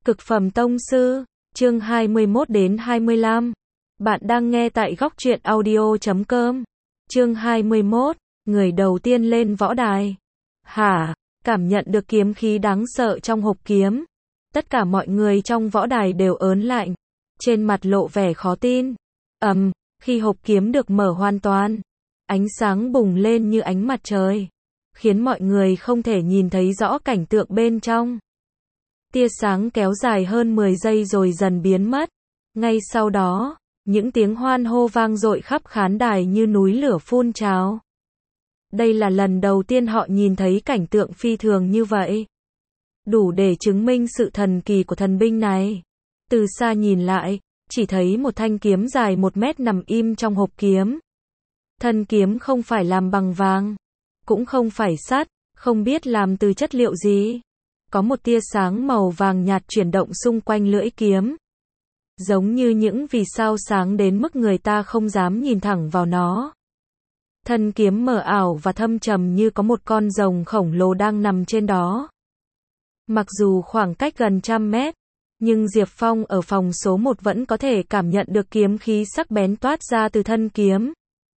Cực phẩm tông sư, chương 21 đến 25. Bạn đang nghe tại góc truyện audio.com. Chương 21, người đầu tiên lên võ đài. Hả? Cảm nhận được kiếm khí đáng sợ trong hộp kiếm. Tất cả mọi người trong võ đài đều ớn lạnh, trên mặt lộ vẻ khó tin. Khi hộp kiếm được mở hoàn toàn, ánh sáng bùng lên như ánh mặt trời, khiến mọi người không thể nhìn thấy rõ cảnh tượng bên trong. Tia sáng kéo dài hơn 10 giây rồi dần biến mất. Ngay sau đó, những tiếng hoan hô vang dội khắp khán đài như núi lửa phun trào. Đây là lần đầu tiên họ nhìn thấy cảnh tượng phi thường như vậy, đủ để chứng minh sự thần kỳ của thần binh này. Từ xa nhìn lại, chỉ thấy một thanh kiếm dài 1 mét nằm im trong hộp kiếm. Thân kiếm không phải làm bằng vàng, cũng không phải sắt, không biết làm từ chất liệu gì. Có một tia sáng màu vàng nhạt chuyển động xung quanh lưỡi kiếm, giống như những vì sao sáng đến mức người ta không dám nhìn thẳng vào nó. Thân kiếm mờ ảo và thâm trầm như có một con rồng khổng lồ đang nằm trên đó. Mặc dù khoảng cách gần 100 mét, nhưng Diệp Phong ở phòng số 1 vẫn có thể cảm nhận được kiếm khí sắc bén toát ra từ thân kiếm.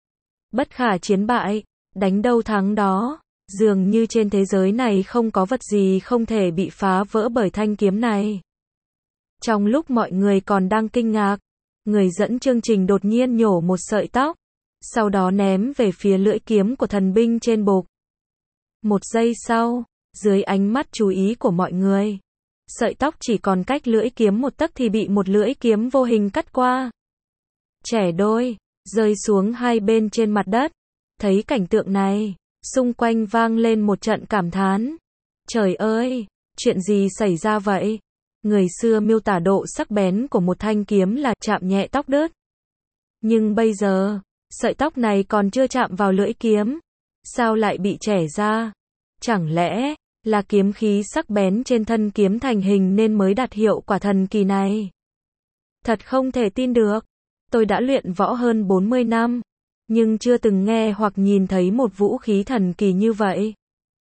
Bất khả chiến bại, đánh đâu thắng đó. Dường như trên thế giới này không có vật gì không thể bị phá vỡ bởi thanh kiếm này. Trong lúc mọi người còn đang kinh ngạc, người dẫn chương trình đột nhiên nhổ một sợi tóc, sau đó ném về phía lưỡi kiếm của thần binh trên bục. Một giây sau, dưới ánh mắt chú ý của mọi người, sợi tóc chỉ còn cách lưỡi kiếm một tấc thì bị một lưỡi kiếm vô hình cắt qua. Chẻ đôi, rơi xuống hai bên trên mặt đất. Thấy cảnh tượng này, xung quanh vang lên một trận cảm thán. Trời ơi, chuyện gì xảy ra vậy? Người xưa miêu tả độ sắc bén của một thanh kiếm là chạm nhẹ tóc đứt. Nhưng bây giờ, sợi tóc này còn chưa chạm vào lưỡi kiếm, sao lại bị chẻ ra? Chẳng lẽ là kiếm khí sắc bén trên thân kiếm thành hình nên mới đạt hiệu quả thần kỳ này? Thật không thể tin được. Tôi đã luyện võ hơn 40 năm, nhưng chưa từng nghe hoặc nhìn thấy một vũ khí thần kỳ như vậy.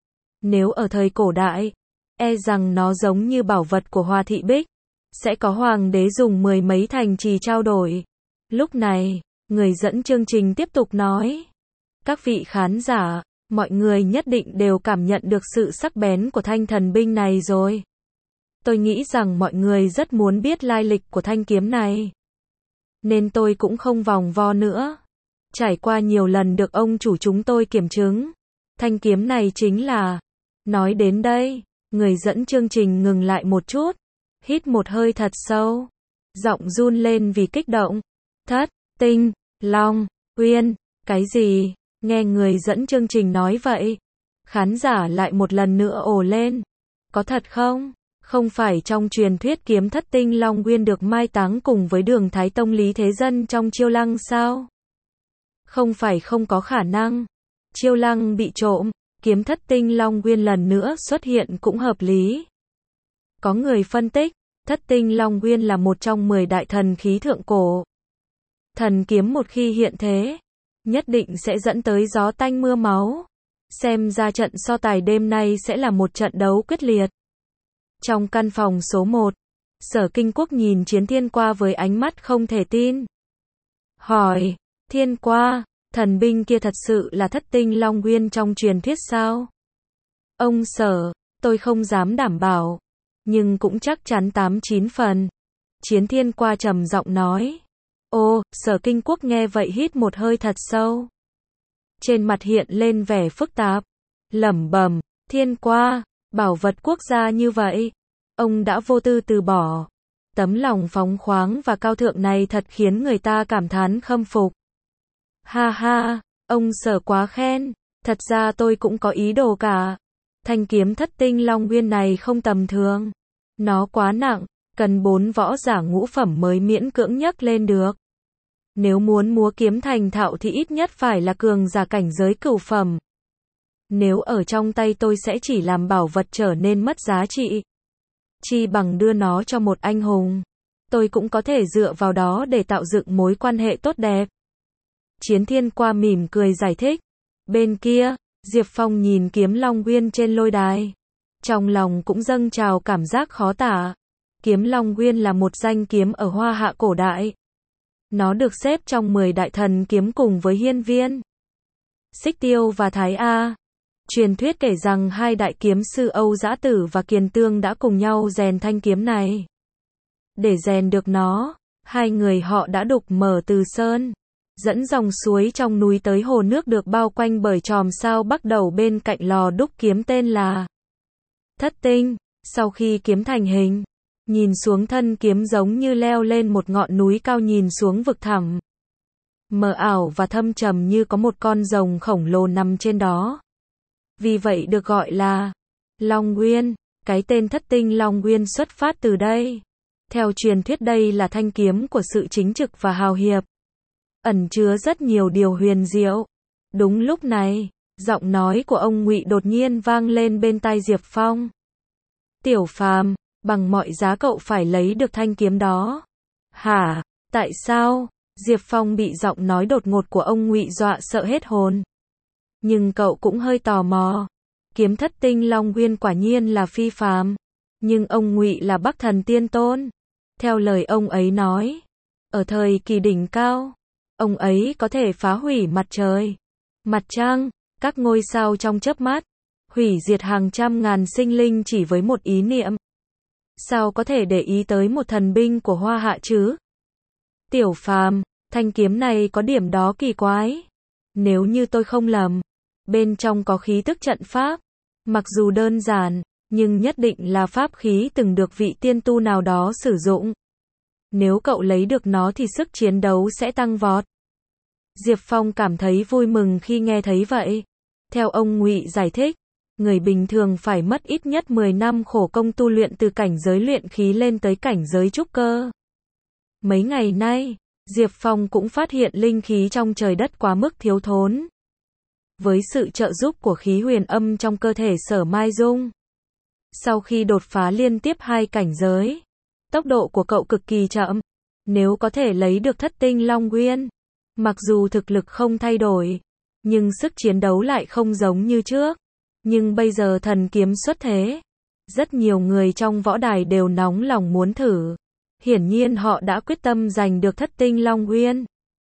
Nếu ở thời cổ đại, e rằng nó giống như bảo vật của Hoa Thị Bích, sẽ có hoàng đế dùng 10 mấy thành trì trao đổi. Lúc này, người dẫn chương trình tiếp tục nói. Các vị khán giả, mọi người nhất định đều cảm nhận được sự sắc bén của thanh thần binh này rồi. Tôi nghĩ rằng mọi người rất muốn biết lai lịch của thanh kiếm này, nên tôi cũng không vòng vo nữa. Trải qua nhiều lần được ông chủ chúng tôi kiểm chứng, thanh kiếm này chính là... Nói đến đây, người dẫn chương trình ngừng lại một chút, hít một hơi thật sâu, giọng run lên vì kích động. Thất tinh long uyên, cái gì? Nghe người dẫn chương trình nói vậy, khán giả lại một lần nữa ồ lên. Có thật không? Không phải trong truyền thuyết kiếm thất tinh long uyên được mai táng cùng với Đường Thái Tông Lý Thế Dân trong Chiêu Lăng sao? Không phải không có khả năng. Chiêu Lăng bị trộm, kiếm thất tinh long uyên lần nữa xuất hiện cũng hợp lý. Có người phân tích, thất tinh long uyên là một trong 10 đại thần khí thượng cổ. Thần kiếm một khi hiện thế, nhất định sẽ dẫn tới gió tanh mưa máu. Xem ra trận so tài đêm nay sẽ là một trận đấu quyết liệt. Trong căn phòng số 1, Sở Kinh Quốc nhìn Chiến Thiên Qua với ánh mắt không thể tin. Hỏi, Thiên Qua, thần binh kia thật sự là thất tinh long uyên trong truyền thuyết sao? Ông Sở, tôi không dám đảm bảo, nhưng cũng chắc chắn 8-9 phần. Chiến Thiên Qua trầm giọng nói. Ô, Sở Kinh Quốc nghe vậy hít một hơi thật sâu. Trên mặt hiện lên vẻ phức tạp, lẩm bẩm, Thiên Qua, bảo vật quốc gia như vậy, ông đã vô tư từ bỏ. Tấm lòng phóng khoáng và cao thượng này thật khiến người ta cảm thán khâm phục. Ha ha, ông Sở quá khen, thật ra tôi cũng có ý đồ cả. Thanh kiếm thất tinh long uyên này không tầm thường. Nó quá nặng, cần 4 võ giả ngũ phẩm mới miễn cưỡng nhấc lên được. Nếu muốn múa kiếm thành thạo thì ít nhất phải là cường giả cảnh giới cửu phẩm. Nếu ở trong tay tôi sẽ chỉ làm bảo vật trở nên mất giá trị. Chi bằng đưa nó cho một anh hùng. Tôi cũng có thể dựa vào đó để tạo dựng mối quan hệ tốt đẹp. Chiến Thiên Qua mỉm cười giải thích. Bên kia, Diệp Phong nhìn kiếm long uyên trên lôi đài, trong lòng cũng dâng trào cảm giác khó tả. Kiếm Long Nguyên là một danh kiếm ở Hoa Hạ cổ đại. Nó được xếp trong 10 đại thần kiếm cùng với Hiên Viên, Xích Tiêu và Thái A. Truyền thuyết kể rằng hai đại kiếm sư Âu Dã Tử và Kiền Tương đã cùng nhau rèn thanh kiếm này. Để rèn được nó, hai người họ đã đục mở Từ Sơn, dẫn dòng suối trong núi tới hồ nước được bao quanh bởi chòm sao bắc đầu bên cạnh lò đúc kiếm tên là Thất Tinh. Sau khi kiếm thành hình, nhìn xuống thân kiếm giống như leo lên một ngọn núi cao nhìn xuống vực thẳm, mờ ảo và thâm trầm như có một con rồng khổng lồ nằm trên đó. Vì vậy được gọi là Long Nguyên. Cái tên Thất Tinh Long Nguyên xuất phát từ đây. Theo truyền thuyết đây là thanh kiếm của sự chính trực và hào hiệp, ẩn chứa rất nhiều điều huyền diệu. Đúng lúc này, giọng nói của ông Ngụy đột nhiên vang lên bên tai Diệp Phong. Tiểu Phàm, bằng mọi giá cậu phải lấy được thanh kiếm đó. Hả? Tại sao? Diệp Phong bị giọng nói đột ngột của ông Ngụy dọa sợ hết hồn. Nhưng cậu cũng hơi tò mò. Kiếm Thất Tinh Long Nguyên quả nhiên là phi phàm. Nhưng ông Ngụy là Bắc Thần Tiên Tôn. Theo lời ông ấy nói, ở thời kỳ đỉnh cao, ông ấy có thể phá hủy mặt trời, mặt trăng, các ngôi sao trong chớp mắt, hủy diệt hàng trăm ngàn sinh linh chỉ với một ý niệm. Sao có thể để ý tới một thần binh của Hoa Hạ chứ? Tiểu Phàm, thanh kiếm này có điểm đó kỳ quái. Nếu như tôi không lầm, bên trong có khí tức trận pháp. Mặc dù đơn giản, nhưng nhất định là pháp khí từng được vị tiên tu nào đó sử dụng. Nếu cậu lấy được nó thì sức chiến đấu sẽ tăng vọt. Diệp Phong cảm thấy vui mừng khi nghe thấy vậy. Theo ông Ngụy giải thích, người bình thường phải mất ít nhất 10 năm khổ công tu luyện từ cảnh giới luyện khí lên tới cảnh giới trúc cơ. Mấy ngày nay, Diệp Phong cũng phát hiện linh khí trong trời đất quá mức thiếu thốn. Với sự trợ giúp của khí huyền âm trong cơ thể Sở Mai Dung, sau khi đột phá liên tiếp 2 cảnh giới, tốc độ của cậu cực kỳ chậm. Nếu có thể lấy được Thất Tinh Long Nguyên, mặc dù thực lực không thay đổi, nhưng sức chiến đấu lại không giống như trước. Nhưng bây giờ thần kiếm xuất thế, rất nhiều người trong võ đài đều nóng lòng muốn thử. Hiển nhiên họ đã quyết tâm giành được Thất Tinh Long Nguyên.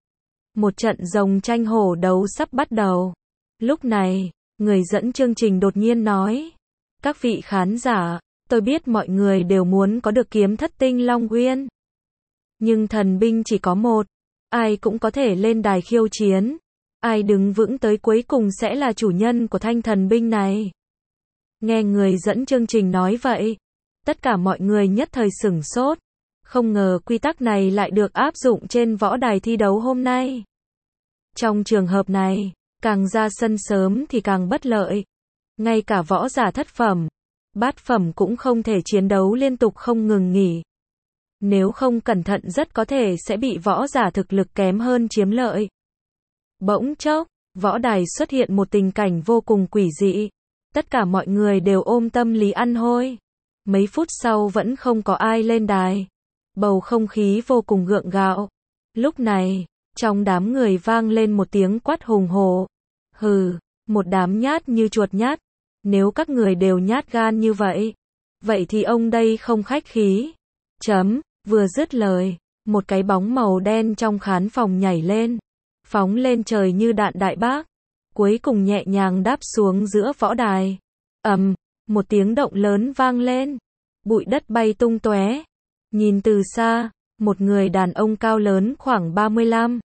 Một trận rồng tranh hổ đấu sắp bắt đầu. Lúc này, người dẫn chương trình đột nhiên nói: các vị khán giả, tôi biết mọi người đều muốn có được kiếm Thất Tinh Long Nguyên. Nhưng thần binh chỉ có một, ai cũng có thể lên đài khiêu chiến. Ai đứng vững tới cuối cùng sẽ là chủ nhân của thanh thần binh này. Nghe người dẫn chương trình nói vậy, tất cả mọi người nhất thời sửng sốt. Không ngờ quy tắc này lại được áp dụng trên võ đài thi đấu hôm nay. Trong trường hợp này, càng ra sân sớm thì càng bất lợi. Ngay cả võ giả thất phẩm, bát phẩm cũng không thể chiến đấu liên tục không ngừng nghỉ. Nếu không cẩn thận rất có thể sẽ bị võ giả thực lực kém hơn chiếm lợi. Bỗng chốc, võ đài xuất hiện một tình cảnh vô cùng quỷ dị. Tất cả mọi người đều ôm tâm lý ăn hôi. Mấy phút sau vẫn không có ai lên đài. Bầu không khí vô cùng gượng gạo. Lúc này, trong đám người vang lên một tiếng quát hùng hổ. Hừ, một đám nhát như chuột nhát. Nếu các người đều nhát gan như vậy, vậy thì ông đây không khách khí. Vừa dứt lời, một cái bóng màu đen trong khán phòng nhảy lên, phóng lên trời như đạn đại bác, cuối cùng nhẹ nhàng đáp xuống giữa võ đài. Một tiếng động lớn vang lên, bụi đất bay tung tóe. Nhìn từ xa, một người đàn ông cao lớn khoảng 35,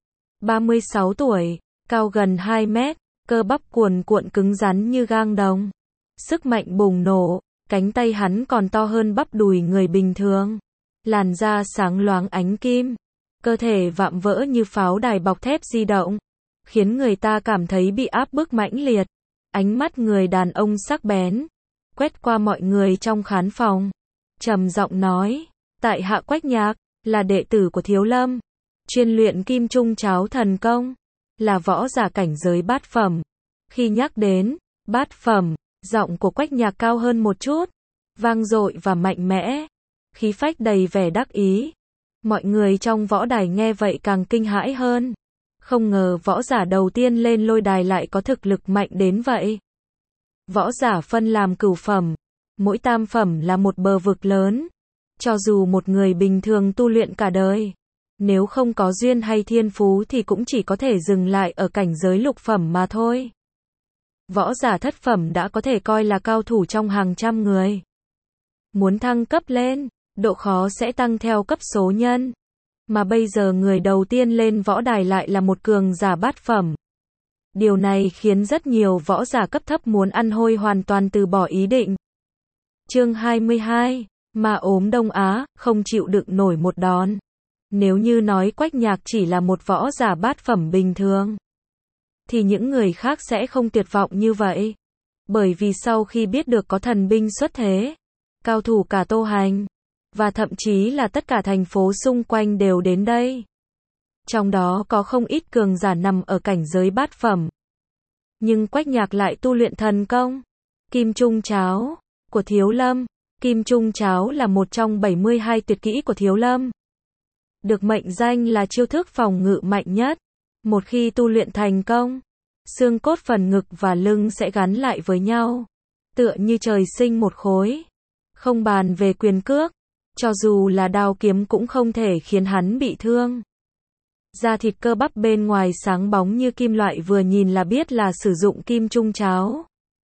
36 tuổi, cao gần 2 mét, cơ bắp cuồn cuộn cứng rắn như gang đồng. Sức mạnh bùng nổ, cánh tay hắn còn to hơn bắp đùi người bình thường. Làn da sáng loáng ánh kim, cơ thể vạm vỡ như pháo đài bọc thép di động, khiến người ta cảm thấy bị áp bức mãnh liệt. Ánh mắt người đàn ông sắc bén, quét qua mọi người trong khán phòng, trầm giọng nói: tại hạ Quách Nhạc, là đệ tử của Thiếu Lâm, chuyên luyện Kim Trung Cháo thần công, là võ giả cảnh giới bát phẩm. Khi nhắc đến bát phẩm, giọng của Quách Nhạc cao hơn một chút, vang dội và mạnh mẽ, khí phách đầy vẻ đắc ý. Mọi người trong võ đài nghe vậy càng kinh hãi hơn. Không ngờ võ giả đầu tiên lên lôi đài lại có thực lực mạnh đến vậy. Võ giả phân làm cửu phẩm, mỗi tam phẩm là một bờ vực lớn. Cho dù một người bình thường tu luyện cả đời, nếu không có duyên hay thiên phú thì cũng chỉ có thể dừng lại ở cảnh giới lục phẩm mà thôi. Võ giả thất phẩm đã có thể coi là cao thủ trong hàng trăm người. Muốn thăng cấp lên, độ khó sẽ tăng theo cấp số nhân. Mà bây giờ người đầu tiên lên võ đài lại là một cường giả bát phẩm. Điều này khiến rất nhiều võ giả cấp thấp muốn ăn hôi hoàn toàn từ bỏ ý định. Chương 22, mà ốm Đông Á, không chịu đựng nổi một đòn. Nếu như nói Quách Nhạc chỉ là một võ giả bát phẩm bình thường, thì những người khác sẽ không tuyệt vọng như vậy. Bởi vì sau khi biết được có thần binh xuất thế, cao thủ cả Tô Hành, và thậm chí là tất cả thành phố xung quanh đều đến đây. Trong đó có không ít cường giả nằm ở cảnh giới bát phẩm. Nhưng Quách Nhạc lại tu luyện thần công Kim Trung Cháo của Thiếu Lâm. Kim Trung Cháo là một trong 72 tuyệt kỹ của Thiếu Lâm, được mệnh danh là chiêu thức phòng ngự mạnh nhất. Một khi tu luyện thành công, xương cốt phần ngực và lưng sẽ gắn lại với nhau, tựa như trời sinh một khối. Không bàn về quyền cước, cho dù là đao kiếm cũng không thể khiến hắn bị thương. Da thịt cơ bắp bên ngoài sáng bóng như kim loại, vừa nhìn là biết là sử dụng Kim Trung Cháo.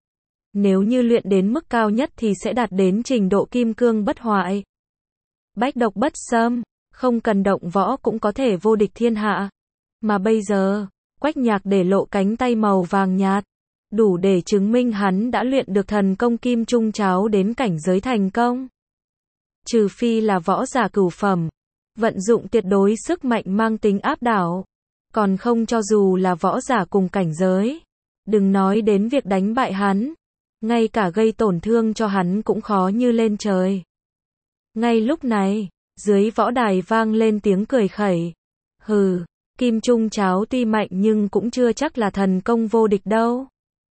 Nếu như luyện đến mức cao nhất thì sẽ đạt đến trình độ kim cương bất hoại, bách độc bất xâm, không cần động võ cũng có thể vô địch thiên hạ. Mà bây giờ, Quách Nhạc để lộ cánh tay màu vàng nhạt, đủ để chứng minh hắn đã luyện được thần công Kim Trung Cháo đến cảnh giới thành công. Trừ phi là võ giả cửu phẩm, vận dụng tuyệt đối sức mạnh mang tính áp đảo. Còn không, cho dù là võ giả cùng cảnh giới, đừng nói đến việc đánh bại hắn, ngay cả gây tổn thương cho hắn cũng khó như lên trời. Ngay lúc này, dưới võ đài vang lên tiếng cười khẩy. Hừ, Kim Trung Cháo tuy mạnh nhưng cũng chưa chắc là thần công vô địch đâu.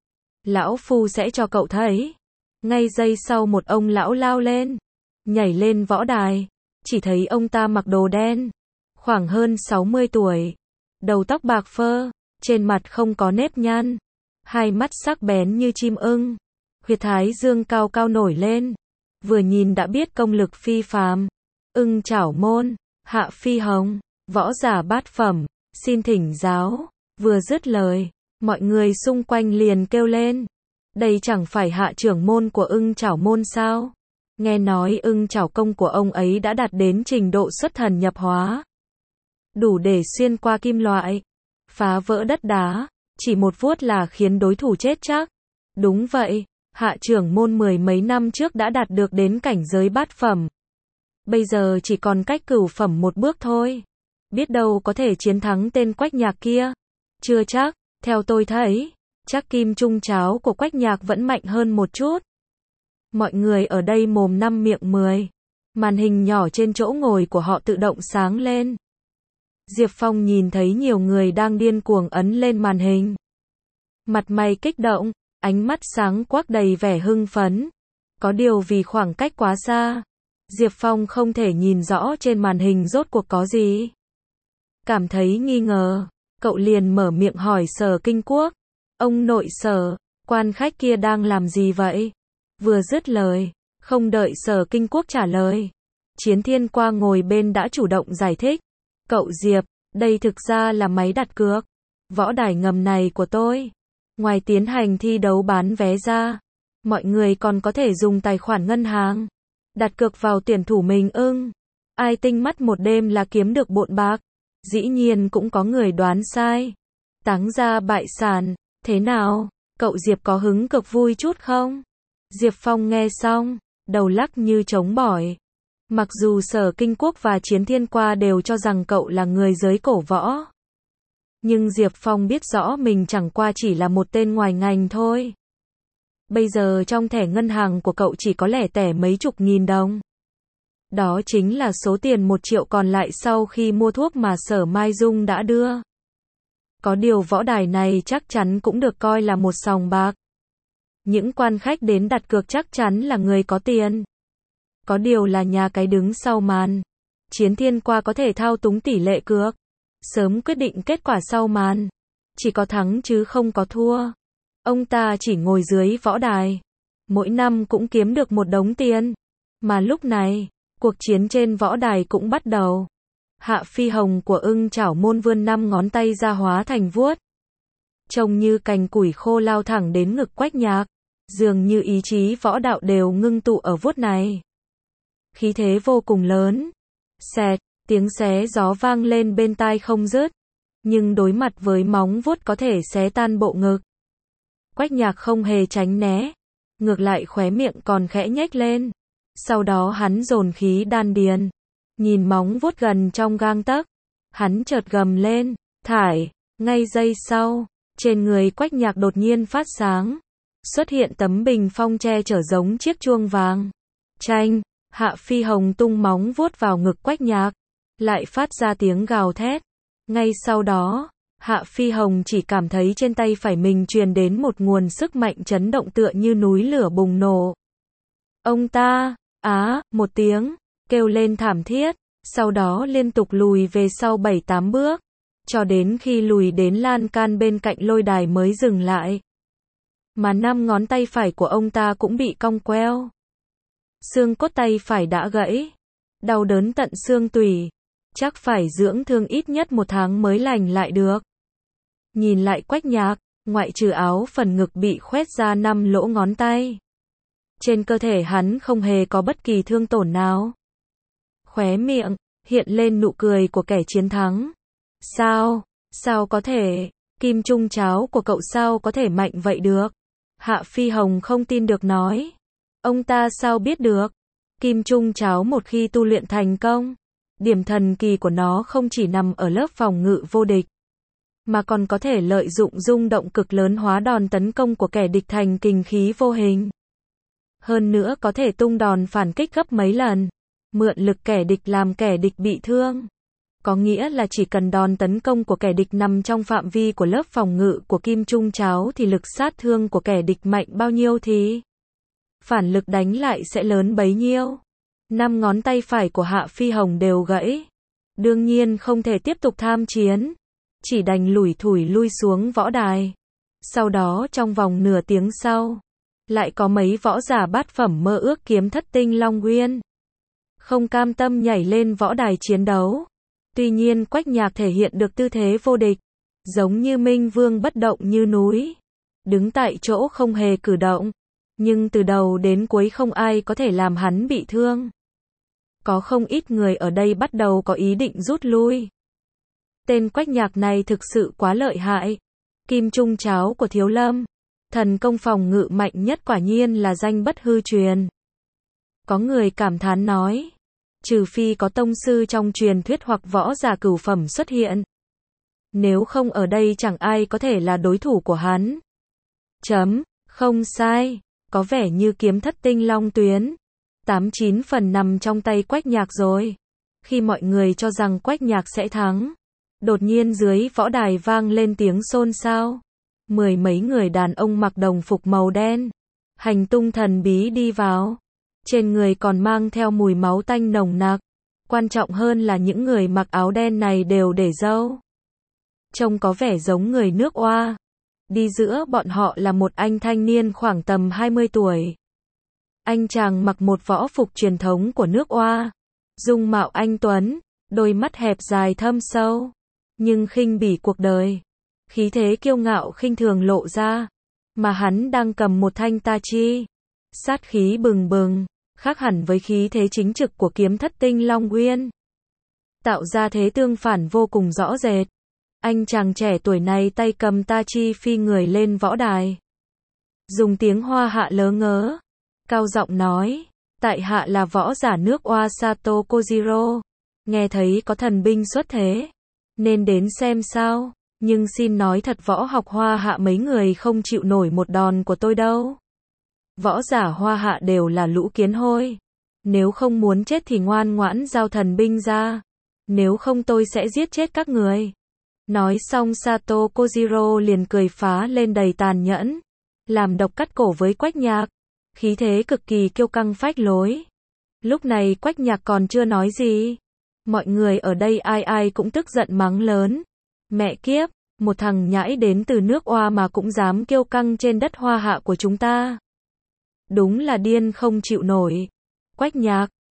Lão phu sẽ cho cậu thấy. Ngay giây sau một ông lão lao lên, nhảy lên võ đài. Chỉ thấy ông ta mặc đồ đen, khoảng hơn 60 tuổi, đầu tóc bạc phơ, trên mặt không có nếp nhăn, hai mắt sắc bén như chim ưng, huyệt thái dương cao cao nổi lên, vừa nhìn đã biết công lực phi phàm. Ưng Chảo Môn, Hạ Phi Hồng, võ giả bát phẩm, xin thỉnh giáo. Vừa dứt lời, mọi người xung quanh liền kêu lên. Đây chẳng phải hạ trưởng môn của Ưng Chảo Môn sao? Nghe nói Ưng Chảo công của ông ấy đã đạt đến trình độ xuất thần nhập hóa, đủ để xuyên qua kim loại, phá vỡ đất đá, chỉ một vuốt là khiến đối thủ chết chắc. Đúng vậy, hạ trưởng môn mười mấy năm trước đã đạt được đến cảnh giới bát phẩm. Bây giờ chỉ còn cách cửu phẩm một bước thôi. Biết đâu có thể chiến thắng tên Quách Nhạc kia. Chưa chắc, theo tôi thấy, chắc Kim Trung Cháo của Quách Nhạc vẫn mạnh hơn một chút. Mọi người ở đây mồm năm miệng 10. Màn hình nhỏ trên chỗ ngồi của họ tự động sáng lên. Diệp Phong nhìn thấy nhiều người đang điên cuồng ấn lên màn hình. Mặt mày kích động, ánh mắt sáng quắc đầy vẻ hưng phấn. Có điều vì khoảng cách quá xa, Diệp Phong không thể nhìn rõ trên màn hình rốt cuộc có gì. Cảm thấy nghi ngờ, cậu liền mở miệng hỏi Sở Kinh Quốc. Ông nội Sở, quan khách kia đang làm gì vậy? Vừa dứt lời, không đợi Sở Kinh Quốc trả lời, Chiến Thiên qua ngồi bên đã chủ động giải thích. Cậu Diệp, đây thực ra là máy đặt cược. Võ đài ngầm này của tôi, ngoài tiến hành thi đấu bán vé ra, mọi người còn có thể dùng tài khoản ngân hàng đặt cược vào tuyển thủ mình ưng. Ai tinh mắt một đêm là kiếm được bộn bạc. Dĩ nhiên cũng có người đoán sai, táng ra bại sản. Thế nào, cậu Diệp có hứng cực vui chút không? Diệp Phong nghe xong, đầu lắc như trống bỏi. Mặc dù Sở Kinh Quốc và Chiến Thiên qua đều cho rằng cậu là người giới cổ võ, nhưng Diệp Phong biết rõ mình chẳng qua chỉ là một tên ngoài ngành thôi. Bây giờ trong thẻ ngân hàng của cậu chỉ có lẻ tẻ mấy chục nghìn đồng. Đó chính là số tiền 1 triệu còn lại sau khi mua thuốc mà Sở Mai Dung đã đưa. Có điều võ đài này chắc chắn cũng được coi là một sòng bạc. Những quan khách đến đặt cược chắc chắn là người có tiền. Có điều là nhà cái đứng sau màn. Chiến Thiên qua có thể thao túng tỷ lệ cược, sớm quyết định kết quả sau màn. Chỉ có thắng chứ không có thua. Ông ta chỉ ngồi dưới võ đài, mỗi năm cũng kiếm được một đống tiền. Mà lúc này, Cuộc chiến trên võ đài cũng bắt đầu. Hạ Phi Hồng của Ưng Chảo Môn vươn 5 ngón tay ra hóa thành vuốt. Trông như cành củi khô lao thẳng đến ngực Quách Nhạc. Dường như ý chí võ đạo đều ngưng tụ ở vuốt này. Khí thế vô cùng lớn. Xẹt, tiếng xé gió vang lên bên tai không dứt. Nhưng đối mặt với móng vuốt có thể xé tan bộ ngực. Quách Nhạc không hề tránh né. Ngược lại khóe miệng còn khẽ nhếch lên. Sau đó hắn dồn khí đan điền. Nhìn móng vuốt gần trong gang tấc. Hắn chợt gầm lên. Thải. Ngay giây sau. Trên người Quách Nhạc đột nhiên phát sáng. Xuất hiện tấm bình phong che chở giống chiếc chuông vàng. Chanh. Hạ Phi Hồng tung móng vuốt vào ngực Quách Nhạc. Lại phát ra tiếng gào thét. Ngay sau đó, Hạ Phi Hồng chỉ cảm thấy trên tay phải mình truyền đến một nguồn sức mạnh chấn động tựa như núi lửa bùng nổ. Ông ta, một tiếng, kêu lên thảm thiết, sau đó liên tục lùi về sau 7-8 bước, cho đến khi lùi đến lan can bên cạnh lôi đài mới dừng lại. Mà 5 ngón tay phải của ông ta cũng bị cong queo. Xương cốt tay phải đã gãy, đau đớn tận xương tủy. Chắc phải dưỡng thương ít nhất 1 tháng mới lành lại được. Nhìn lại Quách Nhạc, ngoại trừ áo phần ngực bị khoét ra 5 lỗ ngón tay. Trên cơ thể hắn không hề có bất kỳ thương tổn nào. Khóe miệng, hiện lên nụ cười của kẻ chiến thắng. Sao có thể, kim trung cháo của cậu sao có thể mạnh vậy được? Hạ Phi Hồng không tin được nói. Ông ta sao biết được? Kim trung cháo một khi tu luyện thành công. Điểm thần kỳ của nó không chỉ nằm ở lớp phòng ngự vô địch, mà còn có thể lợi dụng rung động cực lớn hóa đòn tấn công của kẻ địch thành kình khí vô hình. Hơn nữa có thể tung đòn phản kích gấp mấy lần, mượn lực kẻ địch làm kẻ địch bị thương. Có nghĩa là chỉ cần đòn tấn công của kẻ địch nằm trong phạm vi của lớp phòng ngự của kim trung cháo thì lực sát thương của kẻ địch mạnh bao nhiêu thì phản lực đánh lại sẽ lớn bấy nhiêu. 5 ngón tay phải của Hạ Phi Hồng đều gãy. Đương nhiên không thể tiếp tục tham chiến. Chỉ đành lủi thủi lui xuống võ đài. Sau đó trong vòng nửa tiếng sau, lại có mấy võ giả bát phẩm mơ ước kiếm thất tinh Long Nguyên. Không cam tâm nhảy lên võ đài chiến đấu. Tuy nhiên Quách Nhạc thể hiện được tư thế vô địch. Giống như Minh Vương bất động như núi. Đứng tại chỗ không hề cử động. Nhưng từ đầu đến cuối không ai có thể làm hắn bị thương. Có không ít người ở đây bắt đầu có ý định rút lui. Tên Quách Nhạc này thực sự quá lợi hại. Kim trung cháo của Thiếu Lâm. Thần công phòng ngự mạnh nhất quả nhiên là danh bất hư truyền. Có người cảm thán nói. Trừ phi có tông sư trong truyền thuyết hoặc võ giả cửu phẩm xuất hiện. Nếu không ở đây chẳng ai có thể là đối thủ của hắn. Không sai. Có vẻ như kiếm thất tinh Long Tuyến. 89 phần nằm trong tay Quách Nhạc rồi. Khi mọi người cho rằng Quách Nhạc sẽ thắng, đột nhiên dưới võ đài vang lên tiếng xôn xao. 10 mấy người đàn ông mặc đồng phục màu đen, hành tung thần bí đi vào. Trên người còn mang theo mùi máu tanh nồng nặc. Quan trọng hơn là những người mặc áo đen này đều để râu. Trông có vẻ giống người nước Oa. Đi giữa bọn họ là một anh thanh niên khoảng tầm 20 tuổi. Anh chàng mặc một võ phục truyền thống của nước Oa. Dung mạo anh tuấn, đôi mắt hẹp dài thâm sâu, nhưng khinh bỉ cuộc đời. Khí thế kiêu ngạo khinh thường lộ ra, mà hắn đang cầm một thanh ta chi. Sát khí bừng bừng, khác hẳn với khí thế chính trực của kiếm thất tinh Long Nguyên. Tạo ra thế tương phản vô cùng rõ rệt. Anh chàng trẻ tuổi này tay cầm ta chi phi người lên võ đài. Dùng tiếng Hoa Hạ lớ ngớ, cao giọng nói, tại hạ là võ giả nước Oa Sato Kojiro. Nghe thấy có thần binh xuất thế, nên đến xem sao. Nhưng xin nói thật võ học Hoa Hạ mấy người không chịu nổi một đòn của tôi đâu. Võ giả Hoa Hạ đều là lũ kiến hôi. Nếu không muốn chết thì ngoan ngoãn giao thần binh ra. Nếu không tôi sẽ giết chết các người. Nói xong Sato Kojiro liền cười phá lên đầy tàn nhẫn. Làm độc cắt cổ với Quách Nhạc. Khí thế cực kỳ kiêu căng phách lối. Lúc này Quách Nhạc còn chưa nói gì. Mọi người ở đây ai ai cũng tức giận mắng lớn. Mẹ kiếp, một thằng nhãi đến từ nước Oa mà cũng dám kiêu căng trên đất Hoa Hạ của chúng ta. Đúng là điên không chịu nổi. Quách Nhạc,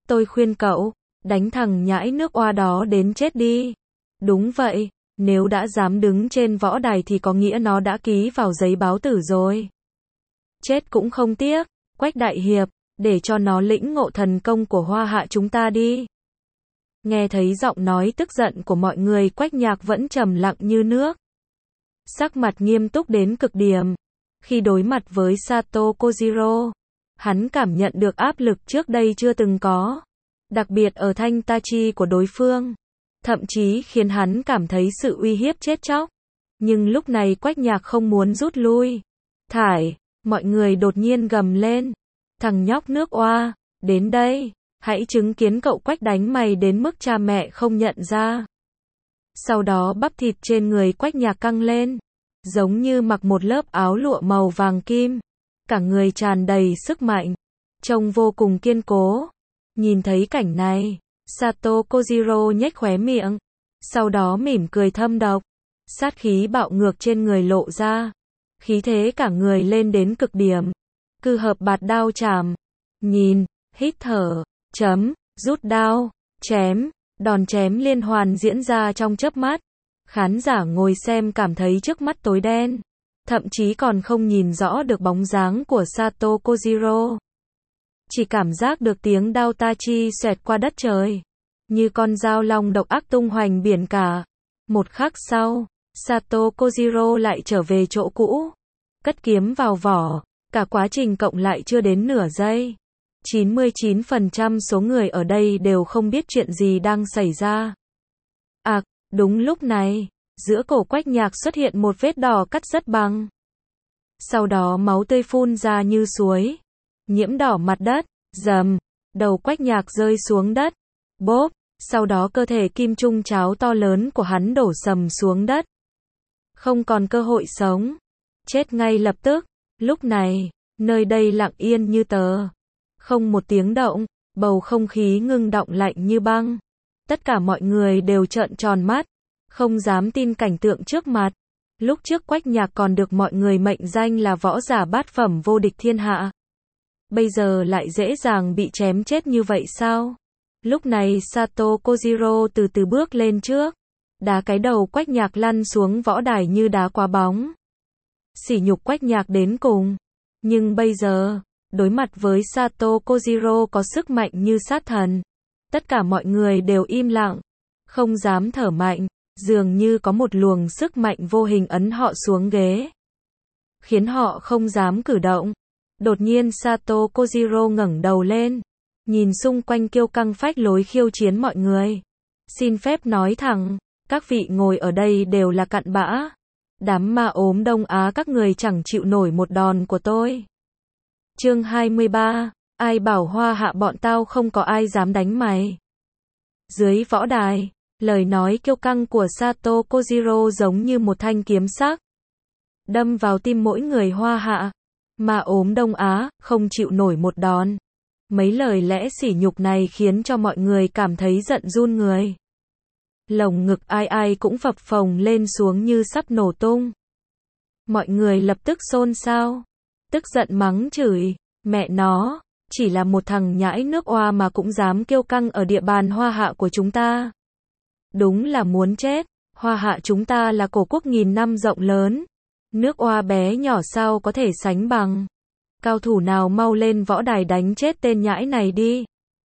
tôi khuyên cậu, đánh thằng nhãi nước oa đó đến chết đi. Đúng vậy, nếu đã dám đứng trên võ đài thì có nghĩa nó đã ký vào giấy báo tử rồi. Chết cũng không tiếc, Quách đại hiệp, để cho nó lĩnh ngộ thần công của Hoa Hạ chúng ta đi. Nghe thấy giọng nói tức giận của mọi người, Quách Nhạc vẫn trầm lặng như nước. Sắc mặt nghiêm túc đến cực điểm. Khi đối mặt với Sato Kojiro, hắn cảm nhận được áp lực trước đây chưa từng có. Đặc biệt ở thanh tachi của đối phương. Thậm chí khiến hắn cảm thấy sự uy hiếp chết chóc. Nhưng lúc này Quách Nhạc không muốn rút lui. Thải, mọi người đột nhiên gầm lên. Thằng nhóc nước oa, đến đây, hãy chứng kiến cậu Quách đánh mày đến mức cha mẹ không nhận ra. Sau đó bắp thịt trên người Quách Nhạc căng lên, giống như mặc một lớp áo lụa màu vàng kim. Cả người tràn đầy sức mạnh, trông vô cùng kiên cố. Nhìn thấy cảnh này, Sato Kojiro nhếch khóe miệng, sau đó mỉm cười thâm độc. Sát khí bạo ngược trên người lộ ra, khí thế cả người lên đến cực điểm. Cư hợp bạt đao chạm, nhìn, hít thở, chấm, rút đao, chém, đòn chém liên hoàn diễn ra trong chớp mắt. Khán giả ngồi xem cảm thấy trước mắt tối đen, thậm chí còn không nhìn rõ được bóng dáng của Sato Kojiro. Chỉ cảm giác được tiếng đao tachi xoẹt qua đất trời, như con dao long độc ác tung hoành biển cả. Một khắc sau, Sato Kojiro lại trở về chỗ cũ, cất kiếm vào vỏ. Cả quá trình cộng lại chưa đến nửa giây. 99% số người ở đây đều không biết chuyện gì đang xảy ra. Đúng lúc này, giữa cổ Quách Nhạc xuất hiện một vết đỏ cắt rất bằng. Sau đó máu tươi phun ra như suối, nhiễm đỏ mặt đất, rầm, đầu Quách Nhạc rơi xuống đất, bốp, sau đó cơ thể kim trung cháo to lớn của hắn đổ sầm xuống đất. Không còn cơ hội sống, chết ngay lập tức. Lúc này, nơi đây lặng yên như tờ. Không một tiếng động, bầu không khí ngưng đọng lạnh như băng. Tất cả mọi người đều trợn tròn mắt, không dám tin cảnh tượng trước mặt. Lúc trước Quách Nhạc còn được mọi người mệnh danh là võ giả bát phẩm vô địch thiên hạ. Bây giờ lại dễ dàng bị chém chết như vậy sao? Lúc này Sato Kojiro từ từ bước lên trước, đá cái đầu Quách Nhạc lăn xuống võ đài như đá quả bóng. Sỉ nhục Quách Nhạc đến cùng. Nhưng bây giờ, đối mặt với Sato Kojiro có sức mạnh như sát thần, tất cả mọi người đều im lặng, không dám thở mạnh, dường như có một luồng sức mạnh vô hình ấn họ xuống ghế, khiến họ không dám cử động. Đột nhiên Sato Kojiro ngẩng đầu lên, nhìn xung quanh kiêu căng phách lối khiêu chiến mọi người. Xin phép nói thẳng, các vị ngồi ở đây đều là cặn bã. Đám ma ốm Đông Á các người chẳng chịu nổi một đòn của tôi. Chương 23, ai bảo Hoa Hạ bọn tao không có ai dám đánh mày. Dưới võ đài, lời nói kiêu căng của Sato Kojiro giống như một thanh kiếm sắc, đâm vào tim mỗi người Hoa Hạ. Ma ốm Đông Á, không chịu nổi một đòn. Mấy lời lẽ sỉ nhục này khiến cho mọi người cảm thấy giận run người. Lồng ngực ai ai cũng phập phồng lên xuống như sắp nổ tung. Mọi người lập tức xôn xao, tức giận mắng chửi, mẹ nó, chỉ là một thằng nhãi nước oa mà cũng dám kiêu căng ở địa bàn Hoa Hạ của chúng ta. Đúng là muốn chết, Hoa Hạ chúng ta là cổ quốc nghìn năm rộng lớn, nước oa bé nhỏ sao có thể sánh bằng. Cao thủ nào mau lên võ đài đánh chết tên nhãi này đi,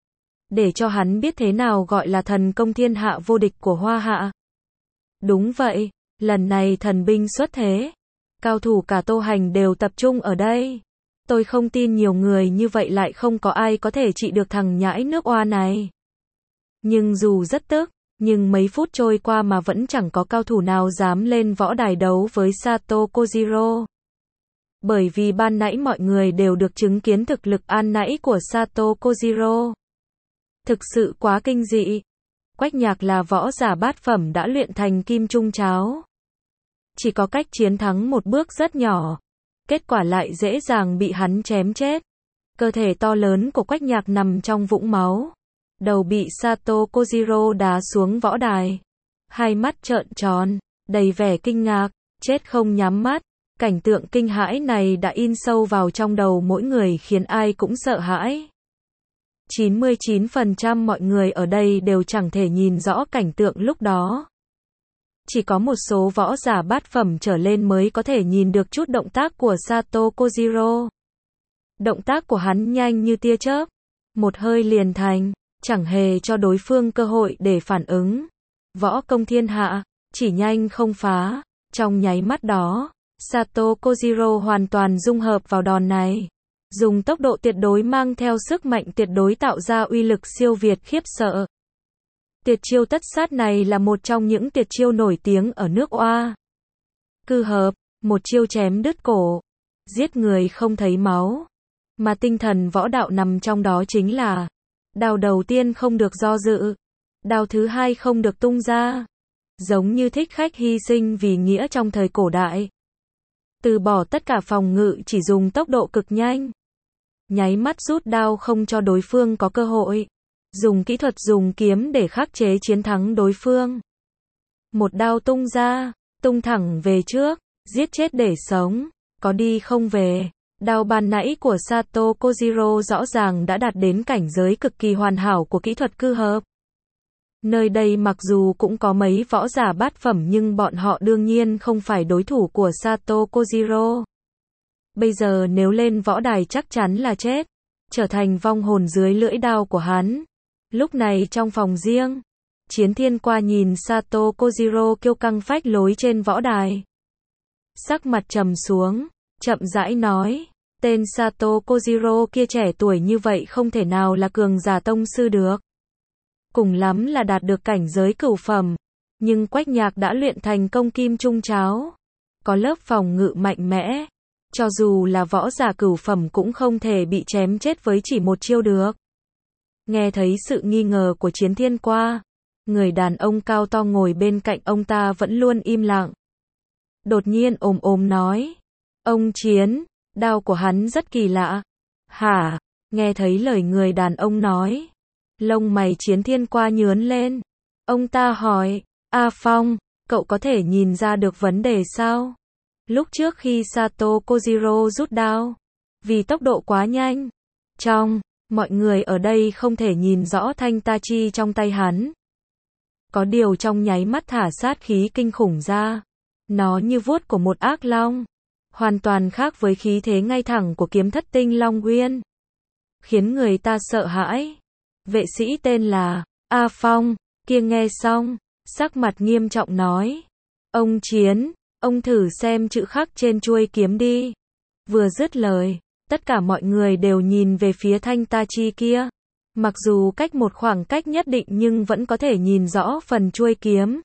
để cho hắn biết thế nào gọi là thần công thiên hạ vô địch của Hoa Hạ. Đúng vậy, lần này thần binh xuất thế, cao thủ cả Tô Hành đều tập trung ở đây. Tôi không tin nhiều người như vậy lại không có ai có thể trị được thằng nhãi nước oa này. Nhưng dù rất tức, nhưng mấy phút trôi qua mà vẫn chẳng có cao thủ nào dám lên võ đài đấu với Sato Kojiro. Bởi vì ban nãy mọi người đều được chứng kiến thực lực an nãy của Sato Kojiro. Thực sự quá kinh dị. Quách Nhạc là võ giả bát phẩm đã luyện thành kim trung cháo. Chỉ có cách chiến thắng một bước rất nhỏ. Kết quả lại dễ dàng bị hắn chém chết. Cơ thể to lớn của Quách Nhạc nằm trong vũng máu. Đầu bị Sato Kojiro đá xuống võ đài. Hai mắt trợn tròn, đầy vẻ kinh ngạc, chết không nhắm mắt. Cảnh tượng kinh hãi này đã in sâu vào trong đầu mỗi người khiến ai cũng sợ hãi. 99% mọi người ở đây đều chẳng thể nhìn rõ cảnh tượng lúc đó. Chỉ có một số võ giả bát phẩm trở lên mới có thể nhìn được chút động tác của Sato Kojiro. Động tác của hắn nhanh như tia chớp, một hơi liền thành, chẳng hề cho đối phương cơ hội để phản ứng. Võ công thiên hạ, chỉ nhanh không phá. Trong nháy mắt đó, Sato Kojiro hoàn toàn dung hợp vào đòn này. Dùng tốc độ tuyệt đối mang theo sức mạnh tuyệt đối tạo ra uy lực siêu việt khiếp sợ. Tuyệt chiêu tất sát này là một trong những tuyệt chiêu nổi tiếng ở nước Oa. Cư hợp, một chiêu chém đứt cổ, giết người không thấy máu. Mà tinh thần võ đạo nằm trong đó chính là đao đầu tiên không được do dự, đao thứ hai không được tung ra. Giống như thích khách hy sinh vì nghĩa trong thời cổ đại. Từ bỏ tất cả phòng ngự, chỉ dùng tốc độ cực nhanh. Nháy mắt rút đao không cho đối phương có cơ hội. Dùng kỹ thuật dùng kiếm để khắc chế chiến thắng đối phương. Một đao tung ra, tung thẳng về trước, giết chết để sống, có đi không về. Đao ban nãy của Sato Kojiro rõ ràng đã đạt đến cảnh giới cực kỳ hoàn hảo của kỹ thuật cư hợp. Nơi đây mặc dù cũng có mấy võ giả bát phẩm nhưng bọn họ đương nhiên không phải đối thủ của Sato Kojiro. Bây giờ nếu lên võ đài chắc chắn là chết, trở thành vong hồn dưới lưỡi đao của hắn. Lúc này trong phòng riêng, Chiến Thiên qua nhìn Sato Kojiro kiêu căng phách lối trên võ đài. Sắc mặt trầm xuống, chậm rãi nói, tên Sato Kojiro kia trẻ tuổi như vậy không thể nào là cường giả tông sư được. Cùng lắm là đạt được cảnh giới cửu phẩm, nhưng Quách Nhạc đã luyện thành công kim trung cháo, có lớp phòng ngự mạnh mẽ, cho dù là võ giả cửu phẩm cũng không thể bị chém chết với chỉ một chiêu được. Nghe thấy sự nghi ngờ của Chiến Thiên qua, người đàn ông cao to ngồi bên cạnh ông ta vẫn luôn im lặng. Đột nhiên ồm nói, ông Chiến, đao của hắn rất kỳ lạ. Hả? Nghe thấy lời người đàn ông nói, lông mày Chiến Thiên qua nhướng lên. Ông ta hỏi, A Phong, cậu có thể nhìn ra được vấn đề sao? Lúc trước khi Sato Kojiro rút đao, vì tốc độ quá nhanh, mọi người ở đây không thể nhìn rõ thanh tachi trong tay hắn. Có điều trong nháy mắt thả sát khí kinh khủng ra. Nó như vuốt của một ác long. Hoàn toàn khác với khí thế ngay thẳng của kiếm thất tinh Long Uyên. Khiến người ta sợ hãi. Vệ sĩ tên là A Phong, kia nghe xong, sắc mặt nghiêm trọng nói. Ông Chiến, ông thử xem chữ khắc trên chuôi kiếm đi. Vừa dứt lời, tất cả mọi người đều nhìn về phía thanh tachi kia. Mặc dù cách một khoảng cách nhất định nhưng vẫn có thể nhìn rõ phần chuôi kiếm.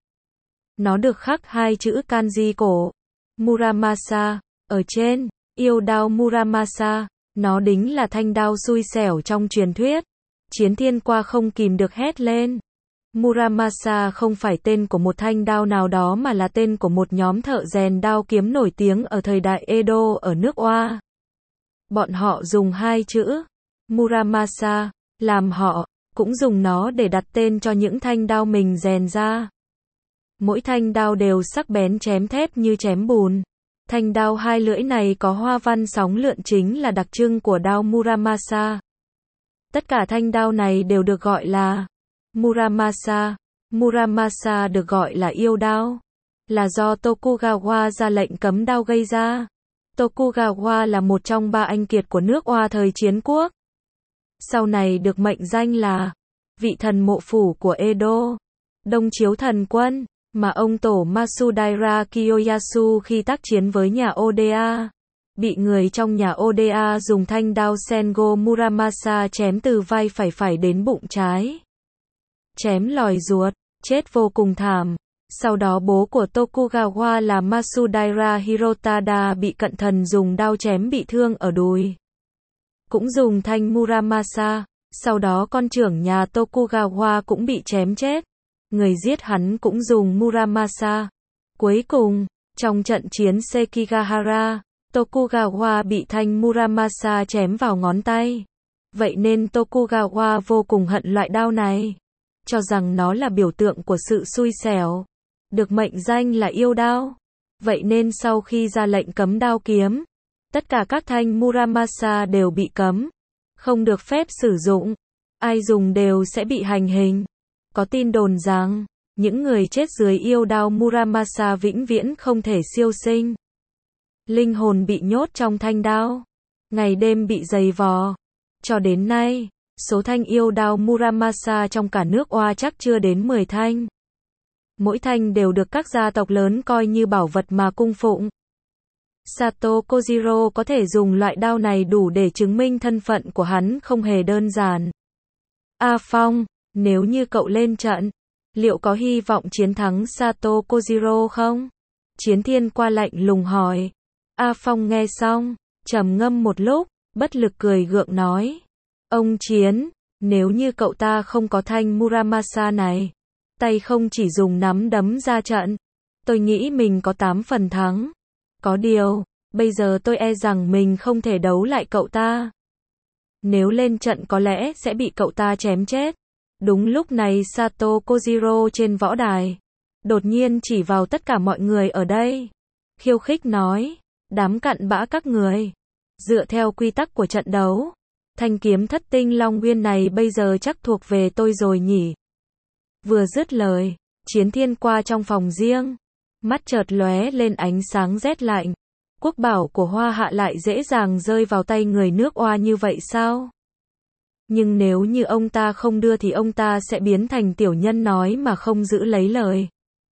Nó được khắc hai chữ kanji cổ. Muramasa, ở trên, yêu đao Muramasa, nó đính là thanh đao xui xẻo trong truyền thuyết. Chiến Thiên qua không kìm được hét lên. Muramasa không phải tên của một thanh đao nào đó mà là tên của một nhóm thợ rèn đao kiếm nổi tiếng ở thời đại Edo ở nước Oa. Bọn họ dùng hai chữ Muramasa, làm họ cũng dùng nó để đặt tên cho những thanh đao mình rèn ra. Mỗi thanh đao đều sắc bén chém thép như chém bùn. Thanh đao hai lưỡi này có hoa văn sóng lượn chính là đặc trưng của đao Muramasa. Tất cả thanh đao này đều được gọi là Muramasa. Muramasa được gọi là yêu đao, là do Tokugawa ra lệnh cấm đao gây ra. Tokugawa là một trong ba anh kiệt của nước Oa thời chiến quốc. Sau này được mệnh danh là vị thần mộ phủ của Edo, Đông Chiếu thần quân, mà ông tổ Masudaira Kiyoyasu khi tác chiến với nhà Oda, bị người trong nhà Oda dùng thanh đao Sengo Muramasa chém từ vai phải đến bụng trái. Chém lòi ruột, chết vô cùng thảm. Sau đó bố của Tokugawa là Masudaira Hirotada bị cận thần dùng đao chém bị thương ở đùi. Cũng dùng thanh Muramasa. Sau đó con trưởng nhà Tokugawa cũng bị chém chết. Người giết hắn cũng dùng Muramasa. Cuối cùng, trong trận chiến Sekigahara, Tokugawa bị thanh Muramasa chém vào ngón tay. Vậy nên Tokugawa vô cùng hận loại đao này, cho rằng nó là biểu tượng của sự xui xẻo, được mệnh danh là yêu đao. Vậy nên sau khi ra lệnh cấm đao kiếm, tất cả các thanh Muramasa đều bị cấm, không được phép sử dụng. ai dùng đều sẽ bị hành hình. Có tin đồn rằng, những người chết dưới yêu đao Muramasa vĩnh viễn không thể siêu sinh. Linh hồn bị nhốt trong thanh đao, ngày đêm bị giày vò. Cho đến nay, số thanh yêu đao Muramasa trong cả nước Oa chắc chưa đến 10 thanh. Mỗi thanh đều được các gia tộc lớn coi như bảo vật mà cung phụng. Sato Kojiro có thể dùng loại đao này đủ để chứng minh thân phận của hắn không hề đơn giản. A Phong, nếu như cậu lên trận, liệu có hy vọng chiến thắng Sato Kojiro không? Chiến Thiên qua lạnh lùng hỏi. A Phong nghe xong, trầm ngâm một lúc, bất lực cười gượng nói. Ông Chiến, nếu như cậu ta không có thanh Muramasa này, tay không chỉ dùng nắm đấm ra trận, tôi nghĩ mình có 8 phần thắng. Có điều, bây giờ tôi e rằng mình không thể đấu lại cậu ta. Nếu lên trận có lẽ sẽ bị cậu ta chém chết. Đúng lúc này Sato Kojiro trên võ đài, đột nhiên chỉ vào tất cả mọi người ở đây. Khiêu khích nói, đám cặn bã các người. Dựa theo quy tắc của trận đấu, thanh kiếm thất tinh Long Nguyên này bây giờ chắc thuộc về tôi rồi nhỉ. Vừa dứt lời, Chiến Thiên qua trong phòng riêng, mắt chợt lóe lên ánh sáng rét lạnh. Quốc bảo của Hoa Hạ lại dễ dàng rơi vào tay người nước Oa như vậy sao? Nhưng nếu như ông ta không đưa thì ông ta sẽ biến thành tiểu nhân nói mà không giữ lấy lời.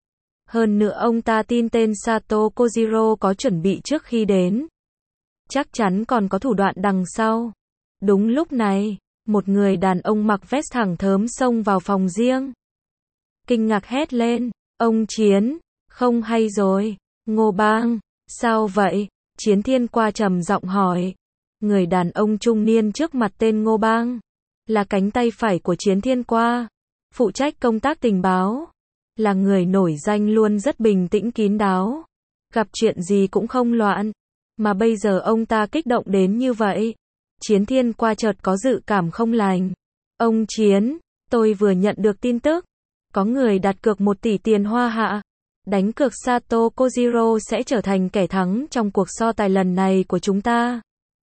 Hơn nữa ông ta tin tên Sato Kojiro có chuẩn bị trước khi đến. Chắc chắn còn có thủ đoạn đằng sau. Đúng lúc này, một người đàn ông mặc vest thẳng thớm xông vào phòng riêng. Kinh ngạc hét lên, ông Chiến, không hay rồi, Ngô Bang, sao vậy? Chiến Thiên qua trầm giọng hỏi. Người đàn ông trung niên trước mặt tên Ngô Bang, là cánh tay phải của Chiến Thiên qua, phụ trách công tác tình báo, là người nổi danh luôn rất bình tĩnh kín đáo, gặp chuyện gì cũng không loạn, mà bây giờ ông ta kích động đến như vậy. Chiến Thiên qua chợt có dự cảm không lành. Ông Chiến, tôi vừa nhận được tin tức, có người đặt cược 1 tỷ tiền Hoa Hạ, đánh cược Sato Kojiro sẽ trở thành kẻ thắng trong cuộc so tài lần này của chúng ta.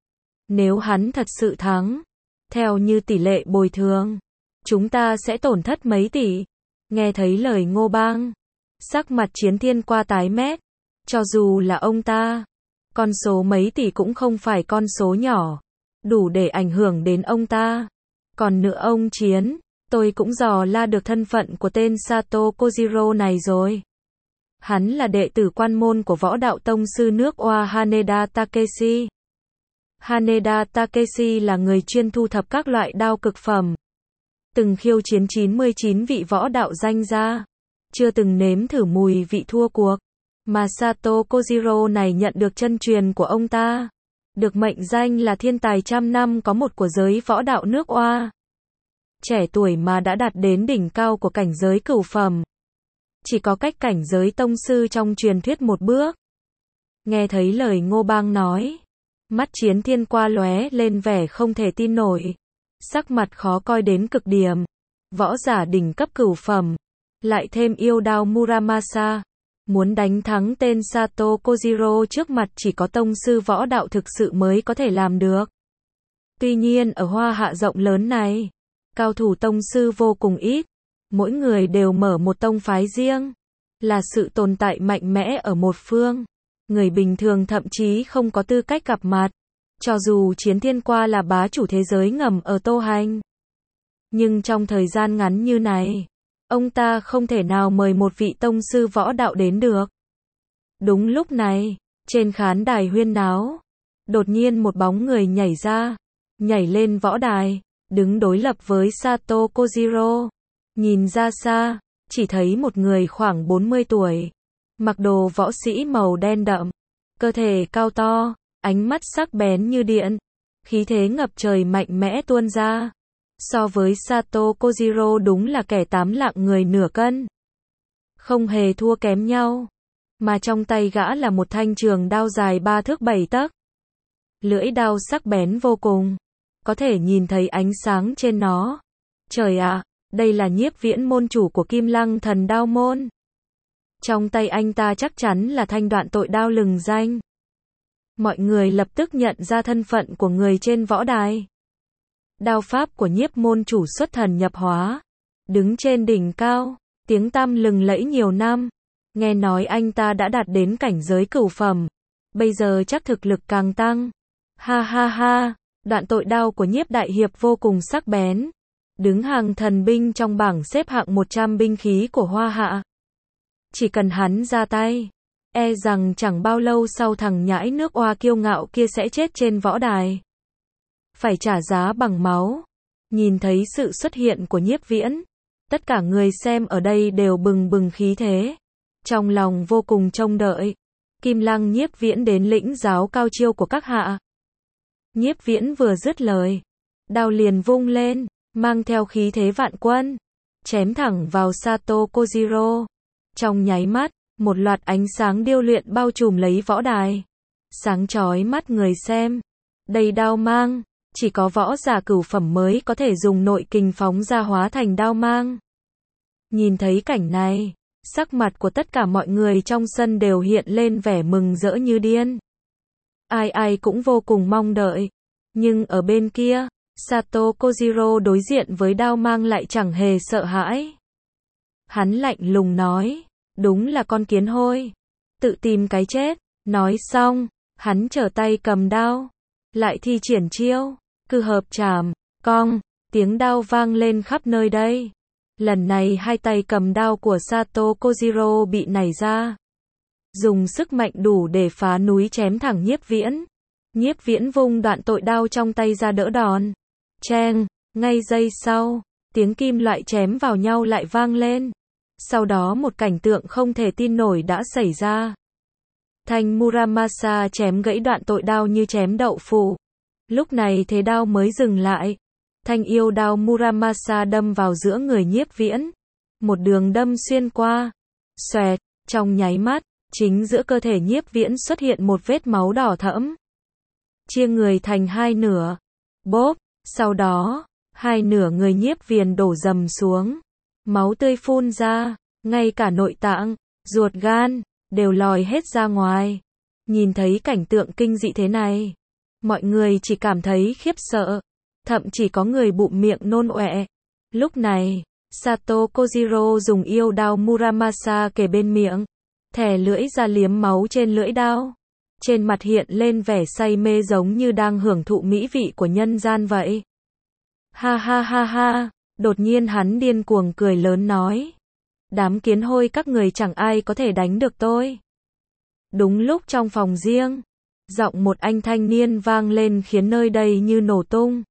Nếu hắn thật sự thắng, theo như tỷ lệ bồi thường, chúng ta sẽ tổn thất mấy tỷ. Nghe thấy lời Ngô Bang, sắc mặt Chiến Thiên qua tái mét. Cho dù là ông ta, con số mấy tỷ cũng không phải con số nhỏ, đủ để ảnh hưởng đến ông ta. Còn nữa ông Chiến, tôi cũng dò la được thân phận của tên Sato Kojiro này rồi. Hắn là đệ tử quan môn của võ đạo tông sư nước Oa Haneda Takeshi. Haneda Takeshi là người chuyên thu thập các loại đao cực phẩm, từng khiêu chiến 99 vị võ đạo danh gia, chưa từng nếm thử mùi vị thua cuộc. Mà Sato Kojiro này nhận được chân truyền của ông ta, được mệnh danh là thiên tài trăm năm có một của giới võ đạo nước Oa. Trẻ tuổi mà đã đạt đến đỉnh cao của cảnh giới cửu phẩm, chỉ có cách cảnh giới tông sư trong truyền thuyết một bước. Nghe thấy lời Ngô Bang nói, mắt Chiến Thiên qua lóe lên vẻ không thể tin nổi, sắc mặt khó coi đến cực điểm. Võ giả đỉnh cấp cửu phẩm, lại thêm yêu đao Muramasa, muốn đánh thắng tên Sato Kojiro trước mặt chỉ có tông sư võ đạo thực sự mới có thể làm được. Tuy nhiên ở Hoa Hạ rộng lớn này, cao thủ tông sư vô cùng ít, mỗi người đều mở một tông phái riêng, là sự tồn tại mạnh mẽ ở một phương. Người bình thường thậm chí không có tư cách gặp mặt, cho dù Chiến Thiên qua là bá chủ thế giới ngầm ở Tô Hành. Nhưng trong thời gian ngắn như này, ông ta không thể nào mời một vị tông sư võ đạo đến được. Đúng lúc này, trên khán đài huyên náo, đột nhiên một bóng người nhảy ra, nhảy lên võ đài, đứng đối lập với Sato Kojiro. Nhìn ra xa, chỉ thấy một người khoảng 40 tuổi, mặc đồ võ sĩ màu đen đậm, cơ thể cao to, ánh mắt sắc bén như điện, khí thế ngập trời mạnh mẽ tuôn ra. So với Sato Kojiro đúng là kẻ 8 lạng người nửa cân, không hề thua kém nhau. Mà trong tay gã là một thanh trường đao dài 3 thước 7 tấc. Lưỡi đao sắc bén vô cùng, có thể nhìn thấy ánh sáng trên nó. Trời ạ, đây là Nhiếp Viễn môn chủ của Kim Lăng Thần Đao môn. Trong tay anh ta chắc chắn là thanh đoạn tội đao lừng danh. Mọi người lập tức nhận ra thân phận của người trên võ đài. Đao pháp của nhiếp môn chủ xuất thần nhập hóa. Đứng trên đỉnh cao, tiếng tăm lừng lẫy nhiều năm. Nghe nói anh ta đã đạt đến cảnh giới cửu phẩm. Bây giờ chắc thực lực càng tăng. Ha ha ha, đoạn tội đao của nhiếp đại hiệp vô cùng sắc bén. Đứng hàng thần binh trong bảng xếp hạng 100 binh khí của Hoa Hạ. Chỉ cần hắn ra tay, e rằng chẳng bao lâu sau thằng nhãi nước Oa kiêu ngạo kia sẽ chết trên võ đài. Phải trả giá bằng máu. Nhìn thấy sự xuất hiện của Nhiếp Viễn, tất cả người xem ở đây đều bừng bừng khí thế. Trong lòng vô cùng trông đợi. Kim Lăng Nhiếp Viễn đến lĩnh giáo cao chiêu của các hạ. Nhiếp Viễn vừa dứt lời, đao liền vung lên, mang theo khí thế vạn quân, chém thẳng vào Sato Kojiro. Trong nháy mắt, một loạt ánh sáng điêu luyện bao trùm lấy võ đài. Sáng chói mắt người xem. Đây đao mang, chỉ có võ giả cửu phẩm mới có thể dùng nội kình phóng ra hóa thành đao mang. Nhìn thấy cảnh này, sắc mặt của tất cả mọi người trong sân đều hiện lên vẻ mừng rỡ như điên. Ai ai cũng vô cùng mong đợi. Nhưng ở bên kia, Sato Kojiro đối diện với đao mang lại chẳng hề sợ hãi. Hắn lạnh lùng nói, đúng là con kiến hôi, tự tìm cái chết. Nói xong, hắn trở tay cầm đao, lại thi triển chiêu, cử hợp chảm, cong, tiếng đao vang lên khắp nơi đây. Lần này hai tay cầm đao của Sato Kojiro bị nảy ra, dùng sức mạnh đủ để phá núi chém thẳng Nhiếp Viễn. Nhiếp Viễn vung đoạn tội đao trong tay ra đỡ đòn. Cheng, ngay giây sau, tiếng kim loại chém vào nhau lại vang lên. Sau đó một cảnh tượng không thể tin nổi đã xảy ra. Thanh Muramasa chém gãy đoạn tội đao như chém đậu phụ. Lúc này thế đao mới dừng lại. Thanh yêu đao Muramasa đâm vào giữa người Nhiếp Viễn. Một đường đâm xuyên qua. Xoẹt, trong nháy mắt, chính giữa cơ thể Nhiếp Viễn xuất hiện một vết máu đỏ thẫm. Chia người thành hai nửa. Bốp, sau đó, hai nửa người Nhiếp Viễn đổ dầm xuống. Máu tươi phun ra, ngay cả nội tạng, ruột gan, đều lòi hết ra ngoài. Nhìn thấy cảnh tượng kinh dị thế này, mọi người chỉ cảm thấy khiếp sợ, thậm chỉ có người bụm miệng nôn ọe. Lúc này, Sato Kojiro dùng yêu đao Muramasa kề bên miệng, thè lưỡi ra liếm máu trên lưỡi đao. Trên mặt hiện lên vẻ say mê giống như đang hưởng thụ mỹ vị của nhân gian vậy. Ha ha ha ha, đột nhiên hắn điên cuồng cười lớn nói. Đám kiến hôi các người chẳng ai có thể đánh được tôi. Đúng lúc trong phòng riêng, giọng một anh thanh niên vang lên khiến nơi đây như nổ tung.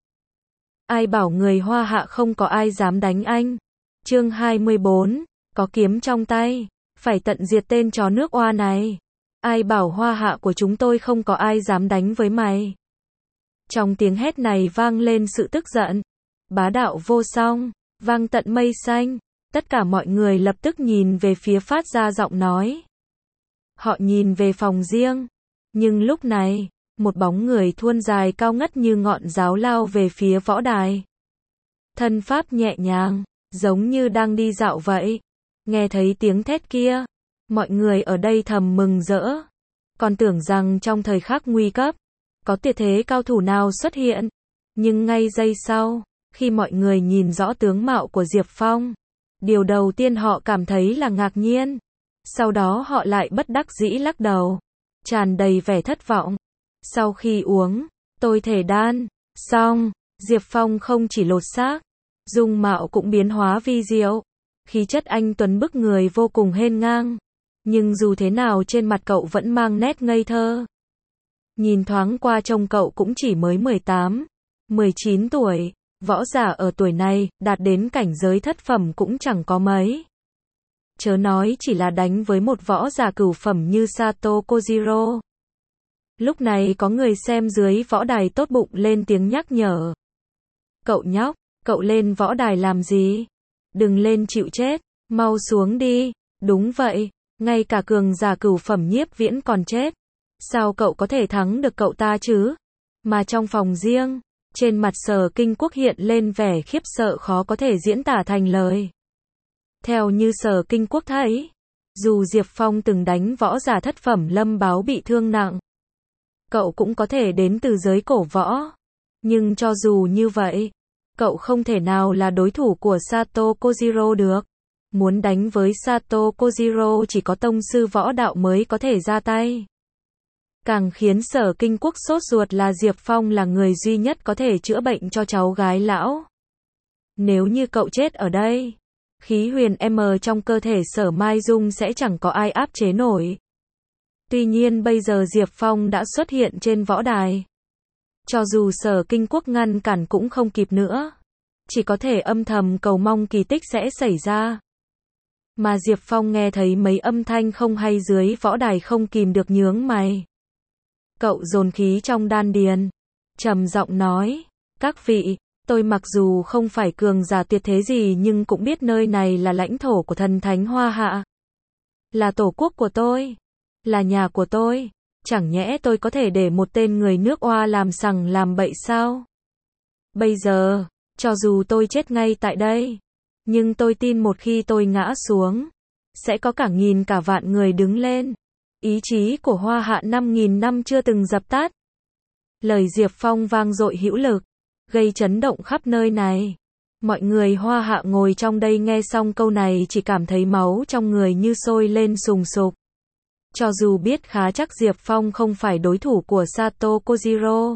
Ai bảo người Hoa Hạ không có ai dám đánh anh. Chương 24, có kiếm trong tay, phải tận diệt tên chó nước Oa này. Ai bảo Hoa Hạ của chúng tôi không có ai dám đánh với mày. Trong tiếng hét này vang lên sự tức giận, bá đạo vô song, vang tận mây xanh. Tất cả mọi người lập tức nhìn về phía phát ra giọng nói. Họ nhìn về phòng riêng. Nhưng lúc này, một bóng người thuôn dài cao ngất như ngọn giáo lao về phía võ đài. Thân pháp nhẹ nhàng, giống như đang đi dạo vậy. Nghe thấy tiếng thét kia, mọi người ở đây thầm mừng rỡ. Còn tưởng rằng trong thời khắc nguy cấp, có tuyệt thế cao thủ nào xuất hiện. Nhưng ngay giây sau, khi mọi người nhìn rõ tướng mạo của Diệp Phong, điều đầu tiên họ cảm thấy là ngạc nhiên. Sau đó họ lại bất đắc dĩ lắc đầu, tràn đầy vẻ thất vọng. Sau khi uống, tôi thể đan, xong, Diệp Phong không chỉ lột xác, dung mạo cũng biến hóa vi diệu. Khí chất anh tuấn bức người vô cùng hên ngang. Nhưng dù thế nào trên mặt cậu vẫn mang nét ngây thơ. Nhìn thoáng qua trông cậu cũng chỉ mới 18, 19 tuổi. Võ giả ở tuổi này, đạt đến cảnh giới thất phẩm cũng chẳng có mấy. Chớ nói chỉ là đánh với một võ giả cửu phẩm như Sato Kojiro. Lúc này có người xem dưới võ đài tốt bụng lên tiếng nhắc nhở. Cậu nhóc, cậu lên võ đài làm gì? Đừng lên chịu chết, mau xuống đi. Đúng vậy, ngay cả cường giả cửu phẩm Nhiếp Viễn còn chết. Sao cậu có thể thắng được cậu ta chứ? Mà trong phòng riêng, trên mặt Sở Kinh Quốc hiện lên vẻ khiếp sợ khó có thể diễn tả thành lời. Theo như Sở Kinh Quốc thấy, dù Diệp Phong từng đánh võ giả thất phẩm Lâm Báo bị thương nặng, cậu cũng có thể đến từ giới cổ võ. Nhưng cho dù như vậy, Cậu không thể nào là đối thủ của Sato Kojiro được. Muốn đánh với Sato Kojiro chỉ có tông sư võ đạo mới có thể ra tay. Càng khiến Sở Kinh Quốc sốt ruột là Diệp Phong là người duy nhất có thể chữa bệnh cho cháu gái lão. Nếu như cậu chết ở đây, khí huyền M trong cơ thể Sở Mai Dung sẽ chẳng có ai áp chế nổi. Tuy nhiên bây giờ Diệp Phong đã xuất hiện trên võ đài. Cho dù Sở Kinh Quốc ngăn cản cũng không kịp nữa. Chỉ có thể âm thầm cầu mong kỳ tích sẽ xảy ra. Mà Diệp Phong nghe thấy mấy âm thanh không hay dưới võ đài không kìm được nhướng mày. Cậu dồn khí trong đan điền, trầm giọng nói, các vị, tôi mặc dù không phải cường giả tuyệt thế gì nhưng cũng biết nơi này là lãnh thổ của thần thánh Hoa Hạ. Là tổ quốc của tôi, là nhà của tôi, chẳng nhẽ tôi có thể để một tên người nước Oa làm sằng làm bậy sao? Bây giờ, cho dù tôi chết ngay tại đây, nhưng tôi tin một khi tôi ngã xuống, sẽ có cả nghìn cả vạn người đứng lên. Ý chí của Hoa Hạ 5.000 năm chưa từng dập tắt. Lời Diệp Phong vang dội hữu lực, gây chấn động khắp nơi này. Mọi người Hoa Hạ ngồi trong đây nghe xong câu này chỉ cảm thấy máu trong người như sôi lên sùng sục. Cho dù biết khá chắc Diệp Phong không phải đối thủ của Sato Kojiro,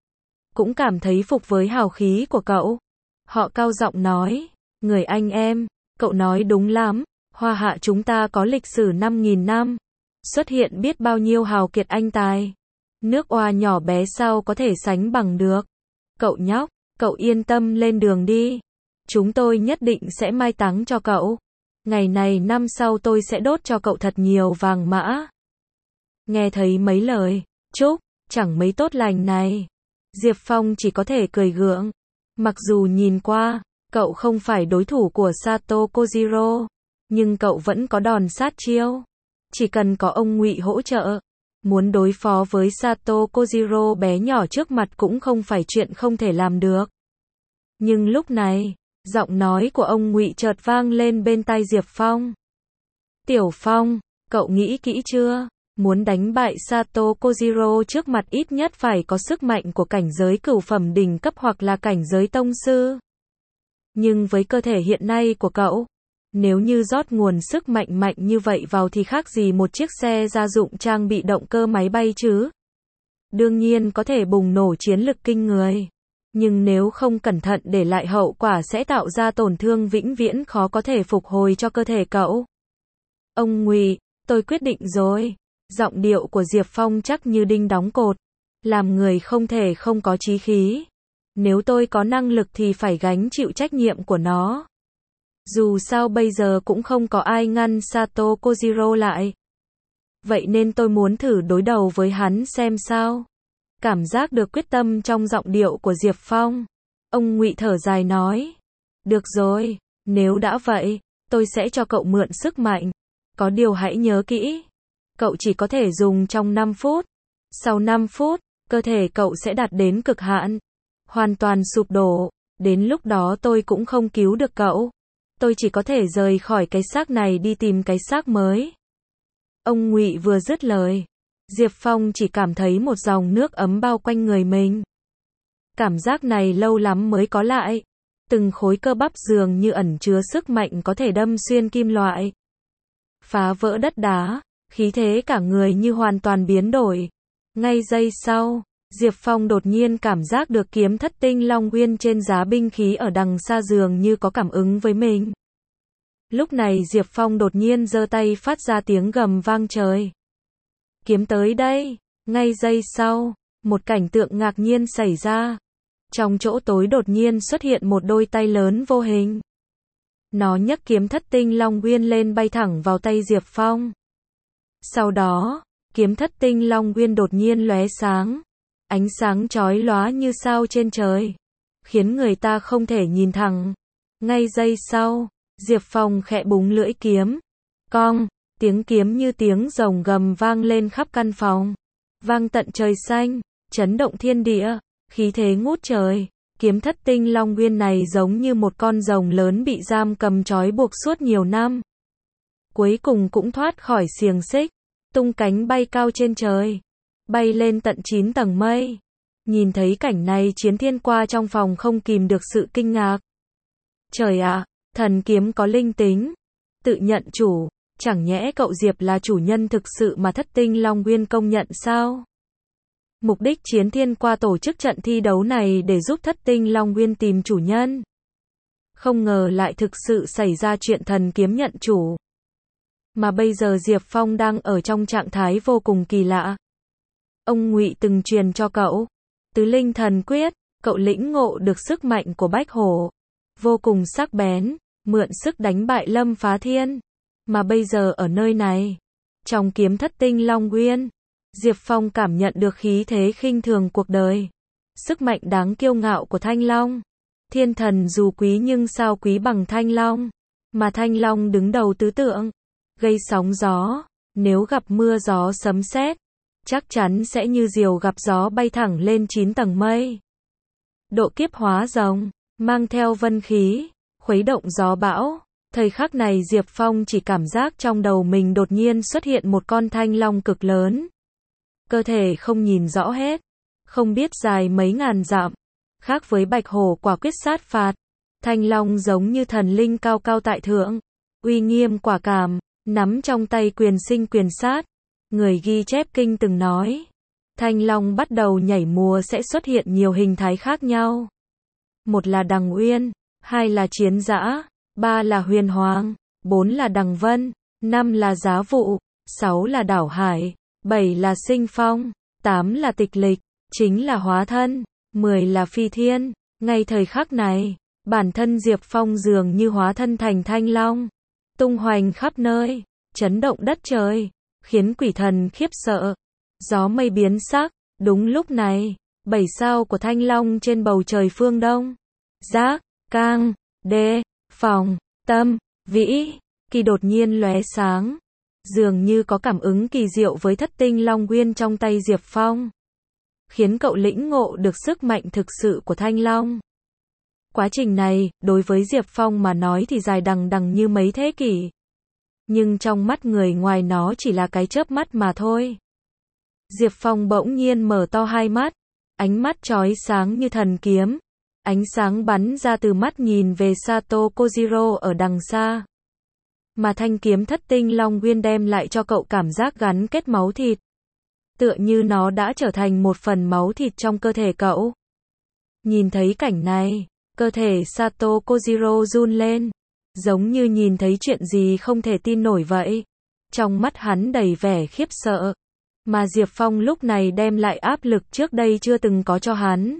cũng cảm thấy phục với hào khí của cậu. Họ cao giọng nói, người anh em, cậu nói đúng lắm, Hoa Hạ chúng ta có lịch sử 5.000 năm, xuất hiện biết bao nhiêu hào kiệt anh tài. Nước Oa nhỏ bé sao có thể sánh bằng được. Cậu nhóc, cậu yên tâm lên đường đi. Chúng tôi nhất định sẽ mai táng cho cậu. Ngày này năm sau tôi sẽ đốt cho cậu thật nhiều vàng mã. Nghe thấy mấy lời chúc chẳng mấy tốt lành này, Diệp Phong chỉ có thể cười gượng. Mặc dù nhìn qua, cậu không phải đối thủ của Sato Kojiro, nhưng cậu vẫn có đòn sát chiêu. Chỉ cần có ông Ngụy hỗ trợ, muốn đối phó với Sato Kojiro bé nhỏ trước mặt cũng không phải chuyện không thể làm được. Nhưng lúc này, giọng nói của ông Ngụy chợt vang lên bên tai Diệp Phong. Tiểu Phong, cậu nghĩ kỹ chưa? Muốn đánh bại Sato Kojiro trước mặt ít nhất phải có sức mạnh của cảnh giới cửu phẩm đỉnh cấp hoặc là cảnh giới tông sư. Nhưng với cơ thể hiện nay của cậu, nếu như rót nguồn sức mạnh mạnh như vậy vào thì khác gì một chiếc xe gia dụng trang bị động cơ máy bay chứ. Đương nhiên có thể bùng nổ chiến lực kinh người. Nhưng nếu không cẩn thận để lại hậu quả sẽ tạo ra tổn thương vĩnh viễn khó có thể phục hồi cho cơ thể cậu. Ông Ngụy, tôi quyết định rồi. Giọng điệu của Diệp Phong chắc như đinh đóng cột. Làm người không thể không có chí khí. Nếu tôi có năng lực thì phải gánh chịu trách nhiệm của nó. Dù sao bây giờ cũng không có ai ngăn Sato Kojiro lại. Vậy nên tôi muốn thử đối đầu với hắn xem sao. Cảm giác được quyết tâm trong giọng điệu của Diệp Phong. Ông Ngụy thở dài nói. Được rồi, nếu đã vậy, tôi sẽ cho cậu mượn sức mạnh. Có điều hãy nhớ kỹ. Cậu chỉ có thể dùng trong 5 phút. Sau 5 phút, cơ thể cậu sẽ đạt đến cực hạn. Hoàn toàn sụp đổ. Đến lúc đó tôi cũng không cứu được cậu. Tôi chỉ có thể rời khỏi cái xác này đi tìm cái xác mới. Ông Ngụy vừa dứt lời, Diệp Phong chỉ cảm thấy một dòng nước ấm bao quanh người mình. Cảm giác này lâu lắm mới có lại. Từng khối cơ bắp dường như ẩn chứa sức mạnh có thể đâm xuyên kim loại, phá vỡ đất đá, khí thế cả người như hoàn toàn biến đổi. Ngay giây sau, Diệp Phong đột nhiên cảm giác được kiếm thất tinh long nguyên trên giá binh khí ở đằng xa dường như có cảm ứng với mình. Lúc này Diệp Phong đột nhiên giơ tay phát ra tiếng gầm vang trời. Kiếm tới đây. Ngay giây sau, một cảnh tượng ngạc nhiên xảy ra. Trong chỗ tối đột nhiên xuất hiện một đôi tay lớn vô hình. Nó nhấc kiếm thất tinh long nguyên lên bay thẳng vào tay Diệp Phong. Sau đó, kiếm thất tinh long nguyên đột nhiên lóe sáng. Ánh sáng chói lóa như sao trên trời, khiến người ta không thể nhìn thẳng. Ngay giây sau, Diệp Phong khẽ búng lưỡi kiếm. Cong, tiếng kiếm như tiếng rồng gầm vang lên khắp căn phòng. Vang tận trời xanh, chấn động thiên địa, khí thế ngút trời. Kiếm thất tinh long nguyên này giống như một con rồng lớn bị giam cầm trói buộc suốt nhiều năm. Cuối cùng cũng thoát khỏi xiềng xích, tung cánh bay cao trên trời. Bay lên tận 9 tầng mây. Nhìn thấy cảnh này Chiến Thiên qua trong phòng không kìm được sự kinh ngạc. Trời ạ, thần kiếm có linh tính, tự nhận chủ, chẳng nhẽ cậu Diệp là chủ nhân thực sự mà Thất Tinh Long Nguyên công nhận sao? Mục đích Chiến Thiên qua tổ chức trận thi đấu này để giúp Thất Tinh Long Nguyên tìm chủ nhân. Không ngờ lại thực sự xảy ra chuyện thần kiếm nhận chủ. Mà bây giờ Diệp Phong đang ở trong trạng thái vô cùng kỳ lạ. Ông Ngụy từng truyền cho cậu Tứ Linh Thần Quyết, cậu lĩnh ngộ được sức mạnh của Bách Hổ, vô cùng sắc bén, mượn sức đánh bại Lâm Phá Thiên. Mà bây giờ ở nơi này, trong kiếm Thất Tinh Long Nguyên, Diệp Phong cảm nhận được khí thế khinh thường cuộc đời, sức mạnh đáng kiêu ngạo của Thanh Long. Thiên thần dù quý nhưng sao quý bằng Thanh Long, mà Thanh Long đứng đầu tứ tượng, gây sóng gió, nếu gặp mưa gió sấm sét, chắc chắn sẽ như diều gặp gió bay thẳng lên 9 tầng mây. Độ kiếp hóa rồng, mang theo vân khí, khuấy động gió bão. Thời khắc này Diệp Phong chỉ cảm giác trong đầu mình đột nhiên xuất hiện một con thanh long cực lớn. Cơ thể không nhìn rõ hết, không biết dài mấy ngàn dặm. Khác với Bạch Hổ quả quyết sát phạt, thanh long giống như thần linh cao cao tại thượng, uy nghiêm quả cảm, nắm trong tay quyền sinh quyền sát. Người ghi chép kinh từng nói, thanh long bắt đầu nhảy múa sẽ xuất hiện nhiều hình thái khác nhau. Một là Đằng Uyên, hai là Chiến Dã, ba là Huyền Hoàng, bốn là Đằng Vân, năm là Giá Vụ, sáu là Đảo Hải, bảy là Sinh Phong, tám là Tịch Lịch, chính là Hóa Thân, 10 là Phi Thiên. Ngay thời khắc này, bản thân Diệp Phong dường như hóa thân thành thanh long, tung hoành khắp nơi, chấn động đất trời, khiến quỷ thần khiếp sợ. Gió mây biến sắc, đúng lúc này, 7 sao của thanh long trên bầu trời phương Đông, Giác, Cang, Đê, Phòng, Tâm, Vĩ, Kỳ đột nhiên lóe sáng, dường như có cảm ứng kỳ diệu với Thất Tinh Long Nguyên trong tay Diệp Phong, khiến cậu lĩnh ngộ được sức mạnh thực sự của thanh long. Quá trình này, đối với Diệp Phong mà nói thì dài đằng đằng như mấy thế kỷ. Nhưng trong mắt người ngoài nó chỉ là cái chớp mắt mà thôi. Diệp Phong bỗng nhiên mở to hai mắt, ánh mắt chói sáng như thần kiếm. Ánh sáng bắn ra từ mắt nhìn về Sato Kojiro ở đằng xa. Mà thanh kiếm Thất Tinh Long Nguyên đem lại cho cậu cảm giác gắn kết máu thịt. Tựa như nó đã trở thành một phần máu thịt trong cơ thể cậu. Nhìn thấy cảnh này, cơ thể Sato Kojiro run lên, giống như nhìn thấy chuyện gì không thể tin nổi vậy. Trong mắt hắn đầy vẻ khiếp sợ, mà Diệp Phong lúc này đem lại áp lực trước đây chưa từng có cho hắn.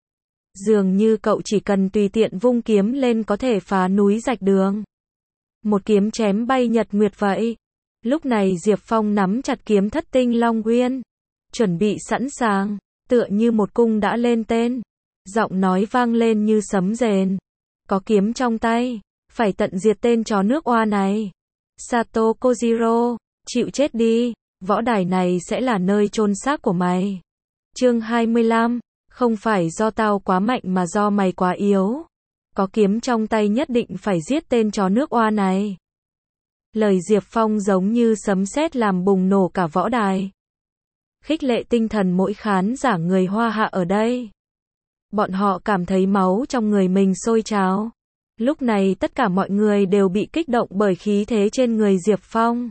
Dường như cậu chỉ cần tùy tiện vung kiếm lên có thể phá núi rạch đường. Một kiếm chém bay nhật nguyệt vậy. Lúc này Diệp Phong nắm chặt kiếm Thất Tinh Long Nguyên, chuẩn bị sẵn sàng, tựa như một cung đã lên tên. Giọng nói vang lên như sấm rền. Có kiếm trong tay, phải tận diệt tên chó nước oa này. Sato Kojiro, chịu chết đi, võ đài này sẽ là nơi chôn xác của mày. Chương 25, không phải do tao quá mạnh mà do mày quá yếu. Có kiếm trong tay nhất định phải giết tên chó nước oa này. Lời Diệp Phong giống như sấm sét làm bùng nổ cả võ đài. Khích lệ tinh thần mỗi khán giả người Hoa Hạ ở đây. Bọn họ cảm thấy máu trong người mình sôi trào. Lúc này tất cả mọi người đều bị kích động bởi khí thế trên người Diệp Phong.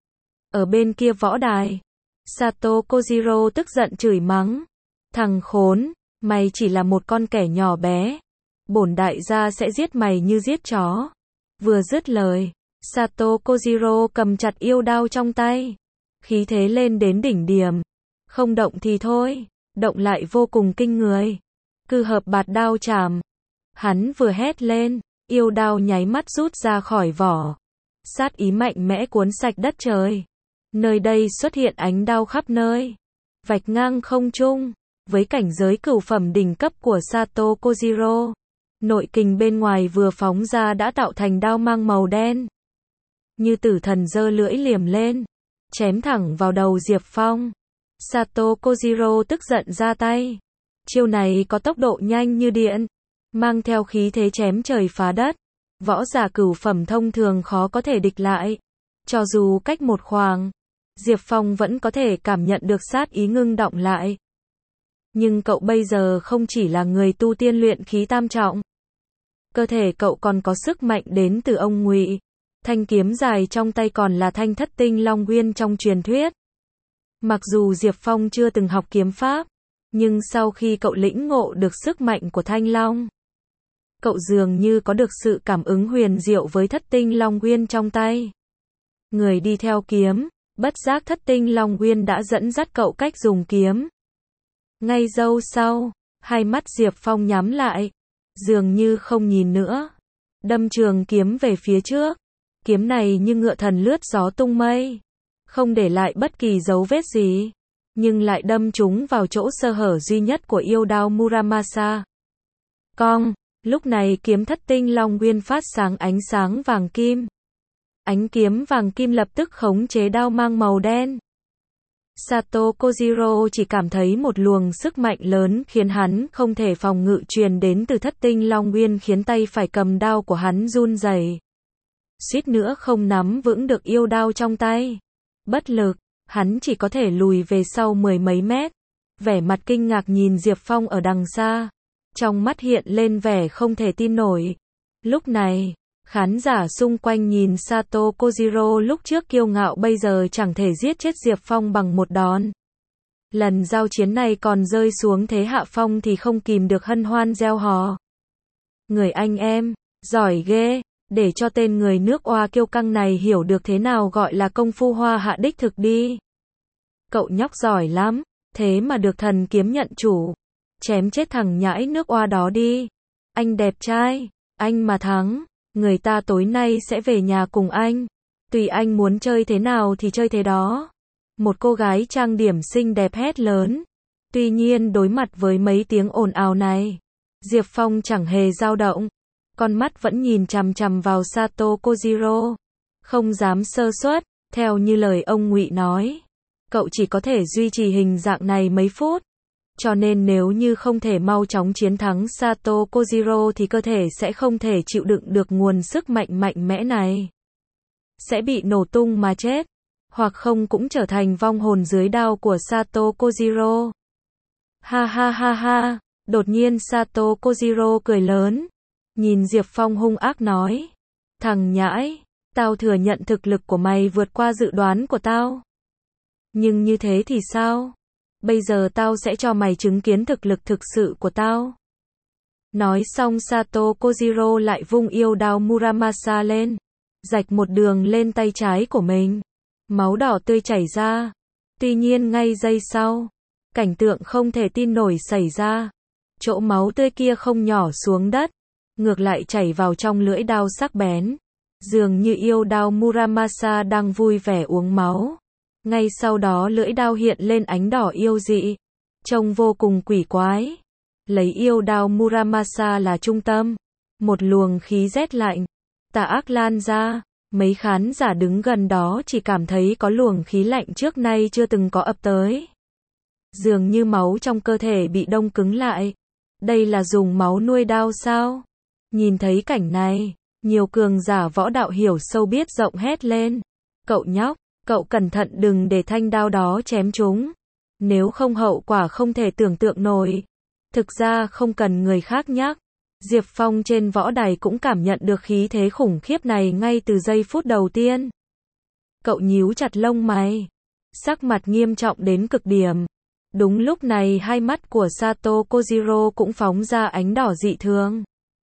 Ở bên kia võ đài, Sato Kojiro tức giận chửi mắng. Thằng khốn, mày chỉ là một con kẻ nhỏ bé. Bổn đại gia sẽ giết mày như giết chó. Vừa dứt lời, Sato Kojiro cầm chặt yêu đao trong tay. Khí thế lên đến đỉnh điểm. Không động thì thôi, động lại vô cùng kinh người. Cư hợp bạt đao chảm. Hắn vừa hét lên, yêu đao nháy mắt rút ra khỏi vỏ. Sát ý mạnh mẽ cuốn sạch đất trời. Nơi đây xuất hiện ánh đao khắp nơi. Vạch ngang không trung. Với cảnh giới cửu phẩm đỉnh cấp của Sato Kojiro, nội kình bên ngoài vừa phóng ra đã tạo thành đao mang màu đen. Như tử thần giơ lưỡi liềm lên, chém thẳng vào đầu Diệp Phong. Sato Kojiro tức giận ra tay. Chiêu này có tốc độ nhanh như điện, mang theo khí thế chém trời phá đất. Võ giả cửu phẩm thông thường khó có thể địch lại. Cho dù cách một khoảng, Diệp Phong vẫn có thể cảm nhận được sát ý ngưng đọng lại. Nhưng cậu bây giờ không chỉ là người tu tiên luyện khí tam trọng. Cơ thể cậu còn có sức mạnh đến từ ông Ngụy. Thanh kiếm dài trong tay còn là thanh thất tinh long nguyên trong truyền thuyết. Mặc dù Diệp Phong chưa từng học kiếm pháp, nhưng sau khi cậu lĩnh ngộ được sức mạnh của thanh long, cậu dường như có được sự cảm ứng huyền diệu với thất tinh long nguyên trong tay. Người đi theo kiếm, bất giác thất tinh long nguyên đã dẫn dắt cậu cách dùng kiếm. Ngay giây sau, hai mắt Diệp Phong nhắm lại, dường như không nhìn nữa, đâm trường kiếm về phía trước. Kiếm này như ngựa thần lướt gió tung mây, không để lại bất kỳ dấu vết gì, nhưng lại đâm trúng vào chỗ sơ hở duy nhất của yêu đao Muramasa. Cong, lúc này kiếm thất tinh long nguyên phát sáng ánh sáng vàng kim. Ánh kiếm vàng kim lập tức khống chế đao mang màu đen. Sato Kojiro chỉ cảm thấy một luồng sức mạnh lớn khiến hắn không thể phòng ngự truyền đến từ thất tinh long nguyên, khiến tay phải cầm đao của hắn run rẩy, suýt nữa không nắm vững được yêu đao trong tay. Bất lực, hắn chỉ có thể lùi về sau mười mấy mét. Vẻ mặt kinh ngạc nhìn Diệp Phong ở đằng xa, trong mắt hiện lên vẻ không thể tin nổi. Lúc này, khán giả xung quanh nhìn Sato Kojiro lúc trước kiêu ngạo bây giờ chẳng thể giết chết Diệp Phong bằng một đòn. Lần giao chiến này còn rơi xuống thế hạ phong thì không kìm được hân hoan reo hò. Người anh em, giỏi ghê, để cho tên người nước Oa kiêu căng này hiểu được thế nào gọi là công phu hoa hạ đích thực đi. Cậu nhóc giỏi lắm, thế mà được thần kiếm nhận chủ. Chém chết thằng nhãi nước Oa đó đi. Anh đẹp trai, anh mà thắng, người ta tối nay sẽ về nhà cùng anh. Tùy anh muốn chơi thế nào thì chơi thế đó. Một cô gái trang điểm xinh đẹp hét lớn. Tuy nhiên đối mặt với mấy tiếng ồn ào này, Diệp Phong chẳng hề dao động. Con mắt vẫn nhìn chằm chằm vào Sato Kojiro, không dám sơ suất. Theo như lời ông Ngụy nói, cậu chỉ có thể duy trì hình dạng này mấy phút. Cho nên nếu như không thể mau chóng chiến thắng Sato Kojiro thì cơ thể sẽ không thể chịu đựng được nguồn sức mạnh mạnh mẽ này. Sẽ bị nổ tung mà chết, hoặc không cũng trở thành vong hồn dưới đao của Sato Kojiro. Ha ha ha ha, đột nhiên Sato Kojiro cười lớn, nhìn Diệp Phong hung ác nói. Thằng nhãi, tao thừa nhận thực lực của mày vượt qua dự đoán của tao. Nhưng như thế thì sao? Bây giờ tao sẽ cho mày chứng kiến thực lực thực sự của tao. Nói xong Sato Kojiro lại vung yêu đao Muramasa lên, rạch một đường lên tay trái của mình. Máu đỏ tươi chảy ra. Tuy nhiên ngay giây sau, cảnh tượng không thể tin nổi xảy ra. Chỗ máu tươi kia không nhỏ xuống đất, ngược lại chảy vào trong lưỡi đao sắc bén. Dường như yêu đao Muramasa đang vui vẻ uống máu. Ngay sau đó lưỡi đao hiện lên ánh đỏ yêu dị, trông vô cùng quỷ quái. Lấy yêu đao Muramasa là trung tâm, một luồng khí rét lạnh, tà ác lan ra. Mấy khán giả đứng gần đó chỉ cảm thấy có luồng khí lạnh trước nay chưa từng có ập tới. Dường như máu trong cơ thể bị đông cứng lại. Đây là dùng máu nuôi đao sao? Nhìn thấy cảnh này, nhiều cường giả võ đạo hiểu sâu biết rộng hét lên. Cậu nhóc, cậu cẩn thận đừng để thanh đao đó chém trúng. Nếu không hậu quả không thể tưởng tượng nổi. Thực ra không cần người khác nhắc, Diệp Phong trên võ đài cũng cảm nhận được khí thế khủng khiếp này ngay từ giây phút đầu tiên. Cậu nhíu chặt lông mày, sắc mặt nghiêm trọng đến cực điểm. Đúng lúc này hai mắt của Sato Kojiro cũng phóng ra ánh đỏ dị thường.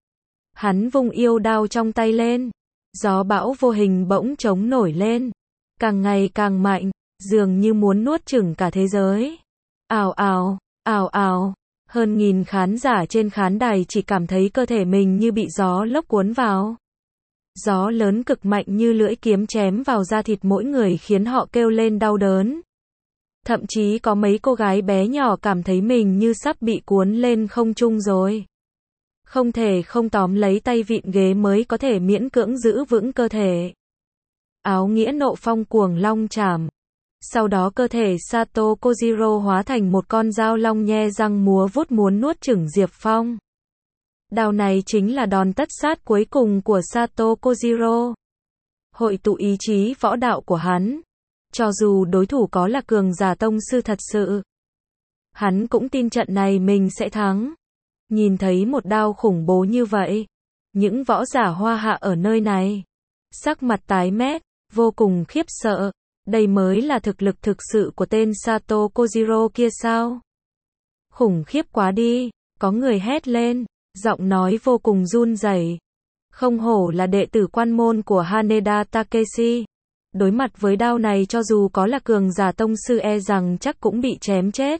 Hắn vung yêu đao trong tay lên, gió bão vô hình bỗng trống nổi lên, càng ngày càng mạnh, dường như muốn nuốt chửng cả thế giới. Ào ào, ào ào. Hơn nghìn khán giả trên khán đài chỉ cảm thấy cơ thể mình như bị gió lốc cuốn vào. Gió lớn cực mạnh như lưỡi kiếm chém vào da thịt mỗi người khiến họ kêu lên đau đớn. Thậm chí có mấy cô gái bé nhỏ cảm thấy mình như sắp bị cuốn lên không trung rồi. Không thể không tóm lấy tay vịn ghế mới có thể miễn cưỡng giữ vững cơ thể. Áo nghĩa nộ phong cuồng long chảm. Sau đó cơ thể Sato Kojiro hóa thành một con dao long nhe răng múa vuốt muốn nuốt chửng Diệp Phong. Đao này chính là đòn tất sát cuối cùng của Sato Kojiro. Hội tụ ý chí võ đạo của hắn. Cho dù đối thủ có là cường giả tông sư thật sự, Hắn cũng tin trận này mình sẽ thắng. Nhìn thấy một đao khủng bố như vậy, những võ giả Hoa Hạ ở nơi này, sắc mặt tái mét, vô cùng khiếp sợ. Đây mới là thực lực thực sự của tên Sato Kojiro kia sao? Khủng khiếp quá đi, có người hét lên, giọng nói vô cùng run rẩy. Không hổ là đệ tử quan môn của Haneda Takeshi. Đối mặt với đao này cho dù có là cường giả tông sư e rằng chắc cũng bị chém chết.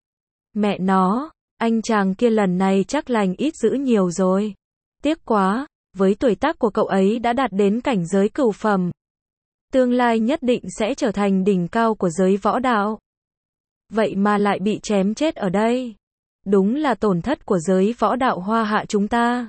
Mẹ nó, anh chàng kia lần này chắc lành ít dữ nhiều rồi. Tiếc quá, với tuổi tác của cậu ấy đã đạt đến cảnh giới cửu phẩm. Tương lai nhất định sẽ trở thành đỉnh cao của giới võ đạo. Vậy mà lại bị chém chết ở đây. Đúng là tổn thất của giới võ đạo Hoa Hạ chúng ta.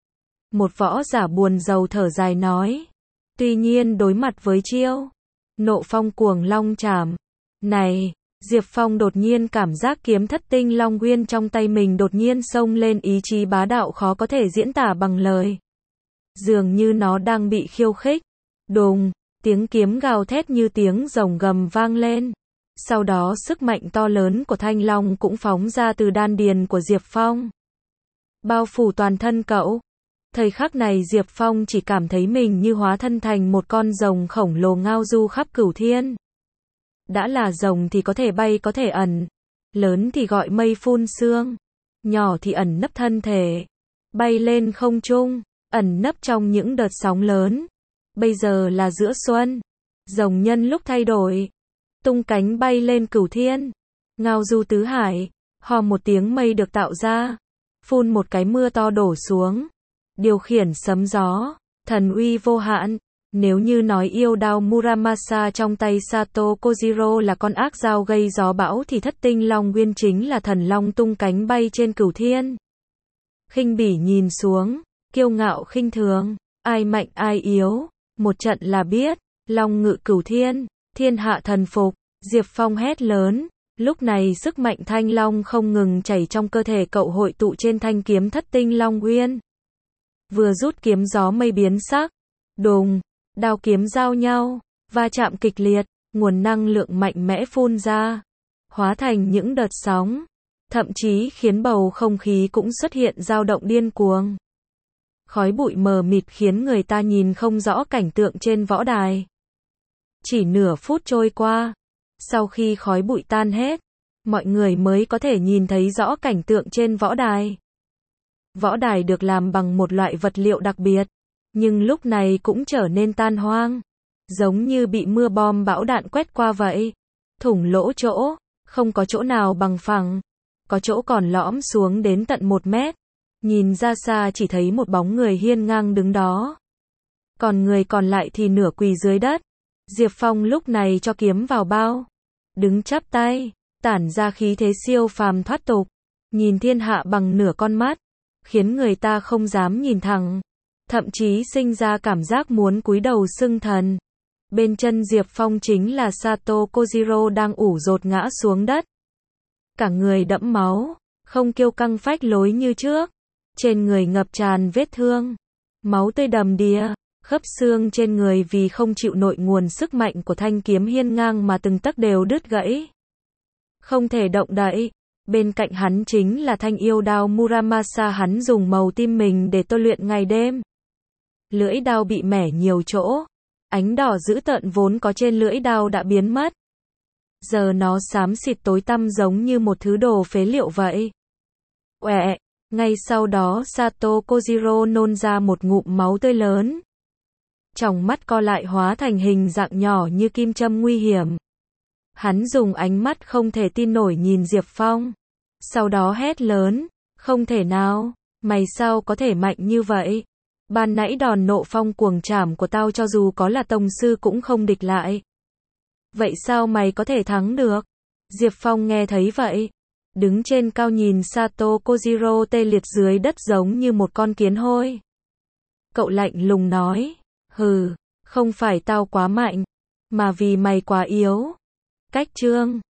Một võ giả buồn rầu thở dài nói. Tuy nhiên đối mặt với chiêu Nộ Phong Cuồng Long Chảm này, Diệp Phong đột nhiên cảm giác kiếm Thất Tinh Long Nguyên trong tay mình đột nhiên xông lên, ý chí bá đạo khó có thể diễn tả bằng lời. Dường như nó đang bị khiêu khích. Đùng, tiếng kiếm gào thét như tiếng rồng gầm vang lên. Sau đó sức mạnh to lớn của Thanh Long cũng phóng ra từ đan điền của Diệp Phong, bao phủ toàn thân cậu. Thời khắc này Diệp Phong chỉ cảm thấy mình như hóa thân thành một con rồng khổng lồ ngao du khắp cửu thiên. Đã là rồng thì có thể bay có thể ẩn, lớn thì gọi mây phun sương, nhỏ thì ẩn nấp thân thể, bay lên không trung, ẩn nấp trong những đợt sóng lớn. Bây giờ là giữa xuân, rồng nhân lúc thay đổi, tung cánh bay lên cửu thiên, ngao du tứ hải, hò một tiếng mây được tạo ra, phun một cái mưa to đổ xuống, điều khiển sấm gió, thần uy vô hạn. Nếu như nói yêu đao Muramasa trong tay Sato Kojiro là con ác dao gây gió bão thì Thất Tinh Long Nguyên chính là thần long tung cánh bay trên cửu thiên. Khinh bỉ nhìn xuống, kiêu ngạo khinh thường, ai mạnh ai yếu, một trận là biết, long ngự cửu thiên, thiên hạ thần phục. Diệp Phong hét lớn, lúc này sức mạnh thanh long không ngừng chảy trong cơ thể cậu hội tụ trên thanh kiếm Thất Tinh Long Nguyên. Vừa rút kiếm gió mây biến sắc, đùng, đao kiếm giao nhau, va chạm kịch liệt, nguồn năng lượng mạnh mẽ phun ra, hóa thành những đợt sóng, thậm chí khiến bầu không khí cũng xuất hiện dao động điên cuồng. Khói bụi mờ mịt khiến người ta nhìn không rõ cảnh tượng trên võ đài. Chỉ nửa phút trôi qua, sau khi khói bụi tan hết, mọi người mới có thể nhìn thấy rõ cảnh tượng trên võ đài. Võ đài được làm bằng một loại vật liệu đặc biệt, nhưng lúc này cũng trở nên tan hoang, giống như bị mưa bom bão đạn quét qua vậy. Thủng lỗ chỗ, không có chỗ nào bằng phẳng, có chỗ còn lõm xuống đến tận 1 mét. Nhìn ra xa chỉ thấy một bóng người hiên ngang đứng đó. Còn người còn lại thì nửa quỳ dưới đất. Diệp Phong lúc này cho kiếm vào bao, đứng chắp tay, tản ra khí thế siêu phàm thoát tục, nhìn thiên hạ bằng nửa con mắt, khiến người ta không dám nhìn thẳng, thậm chí sinh ra cảm giác muốn cúi đầu xưng thần. Bên chân Diệp Phong chính là Sato Kojiro đang ủ rột ngã xuống đất. Cả người đẫm máu, không kiêu căng phách lối như trước, trên người ngập tràn vết thương, máu tươi đầm đìa, khớp xương trên người vì không chịu nổi nguồn sức mạnh của thanh kiếm hiên ngang mà từng tấc đều đứt gãy, không thể động đậy. Bên cạnh hắn chính là thanh yêu đao Muramasa hắn dùng màu tim mình để tôi luyện ngày đêm. Lưỡi đao bị mẻ nhiều chỗ, ánh đỏ dữ tợn vốn có trên lưỡi đao đã biến mất. Giờ nó xám xịt tối tăm giống như một thứ đồ phế liệu vậy. Uẹ, ngay sau đó Sato Kojiro nôn ra một ngụm máu tươi lớn. Tròng mắt co lại hóa thành hình dạng nhỏ như kim châm nguy hiểm. Hắn dùng ánh mắt không thể tin nổi nhìn Diệp Phong. Sau đó hét lớn, không thể nào, mày sao có thể mạnh như vậy? Ban nãy đòn nộ phong cuồng trảm của tao cho dù có là tông sư cũng không địch lại. Vậy sao mày có thể thắng được? Diệp Phong nghe thấy vậy, đứng trên cao nhìn Sato Kojiro tê liệt dưới đất giống như một con kiến hôi. Cậu lạnh lùng nói, hừ, không phải tao quá mạnh, mà vì mày quá yếu. Cách chương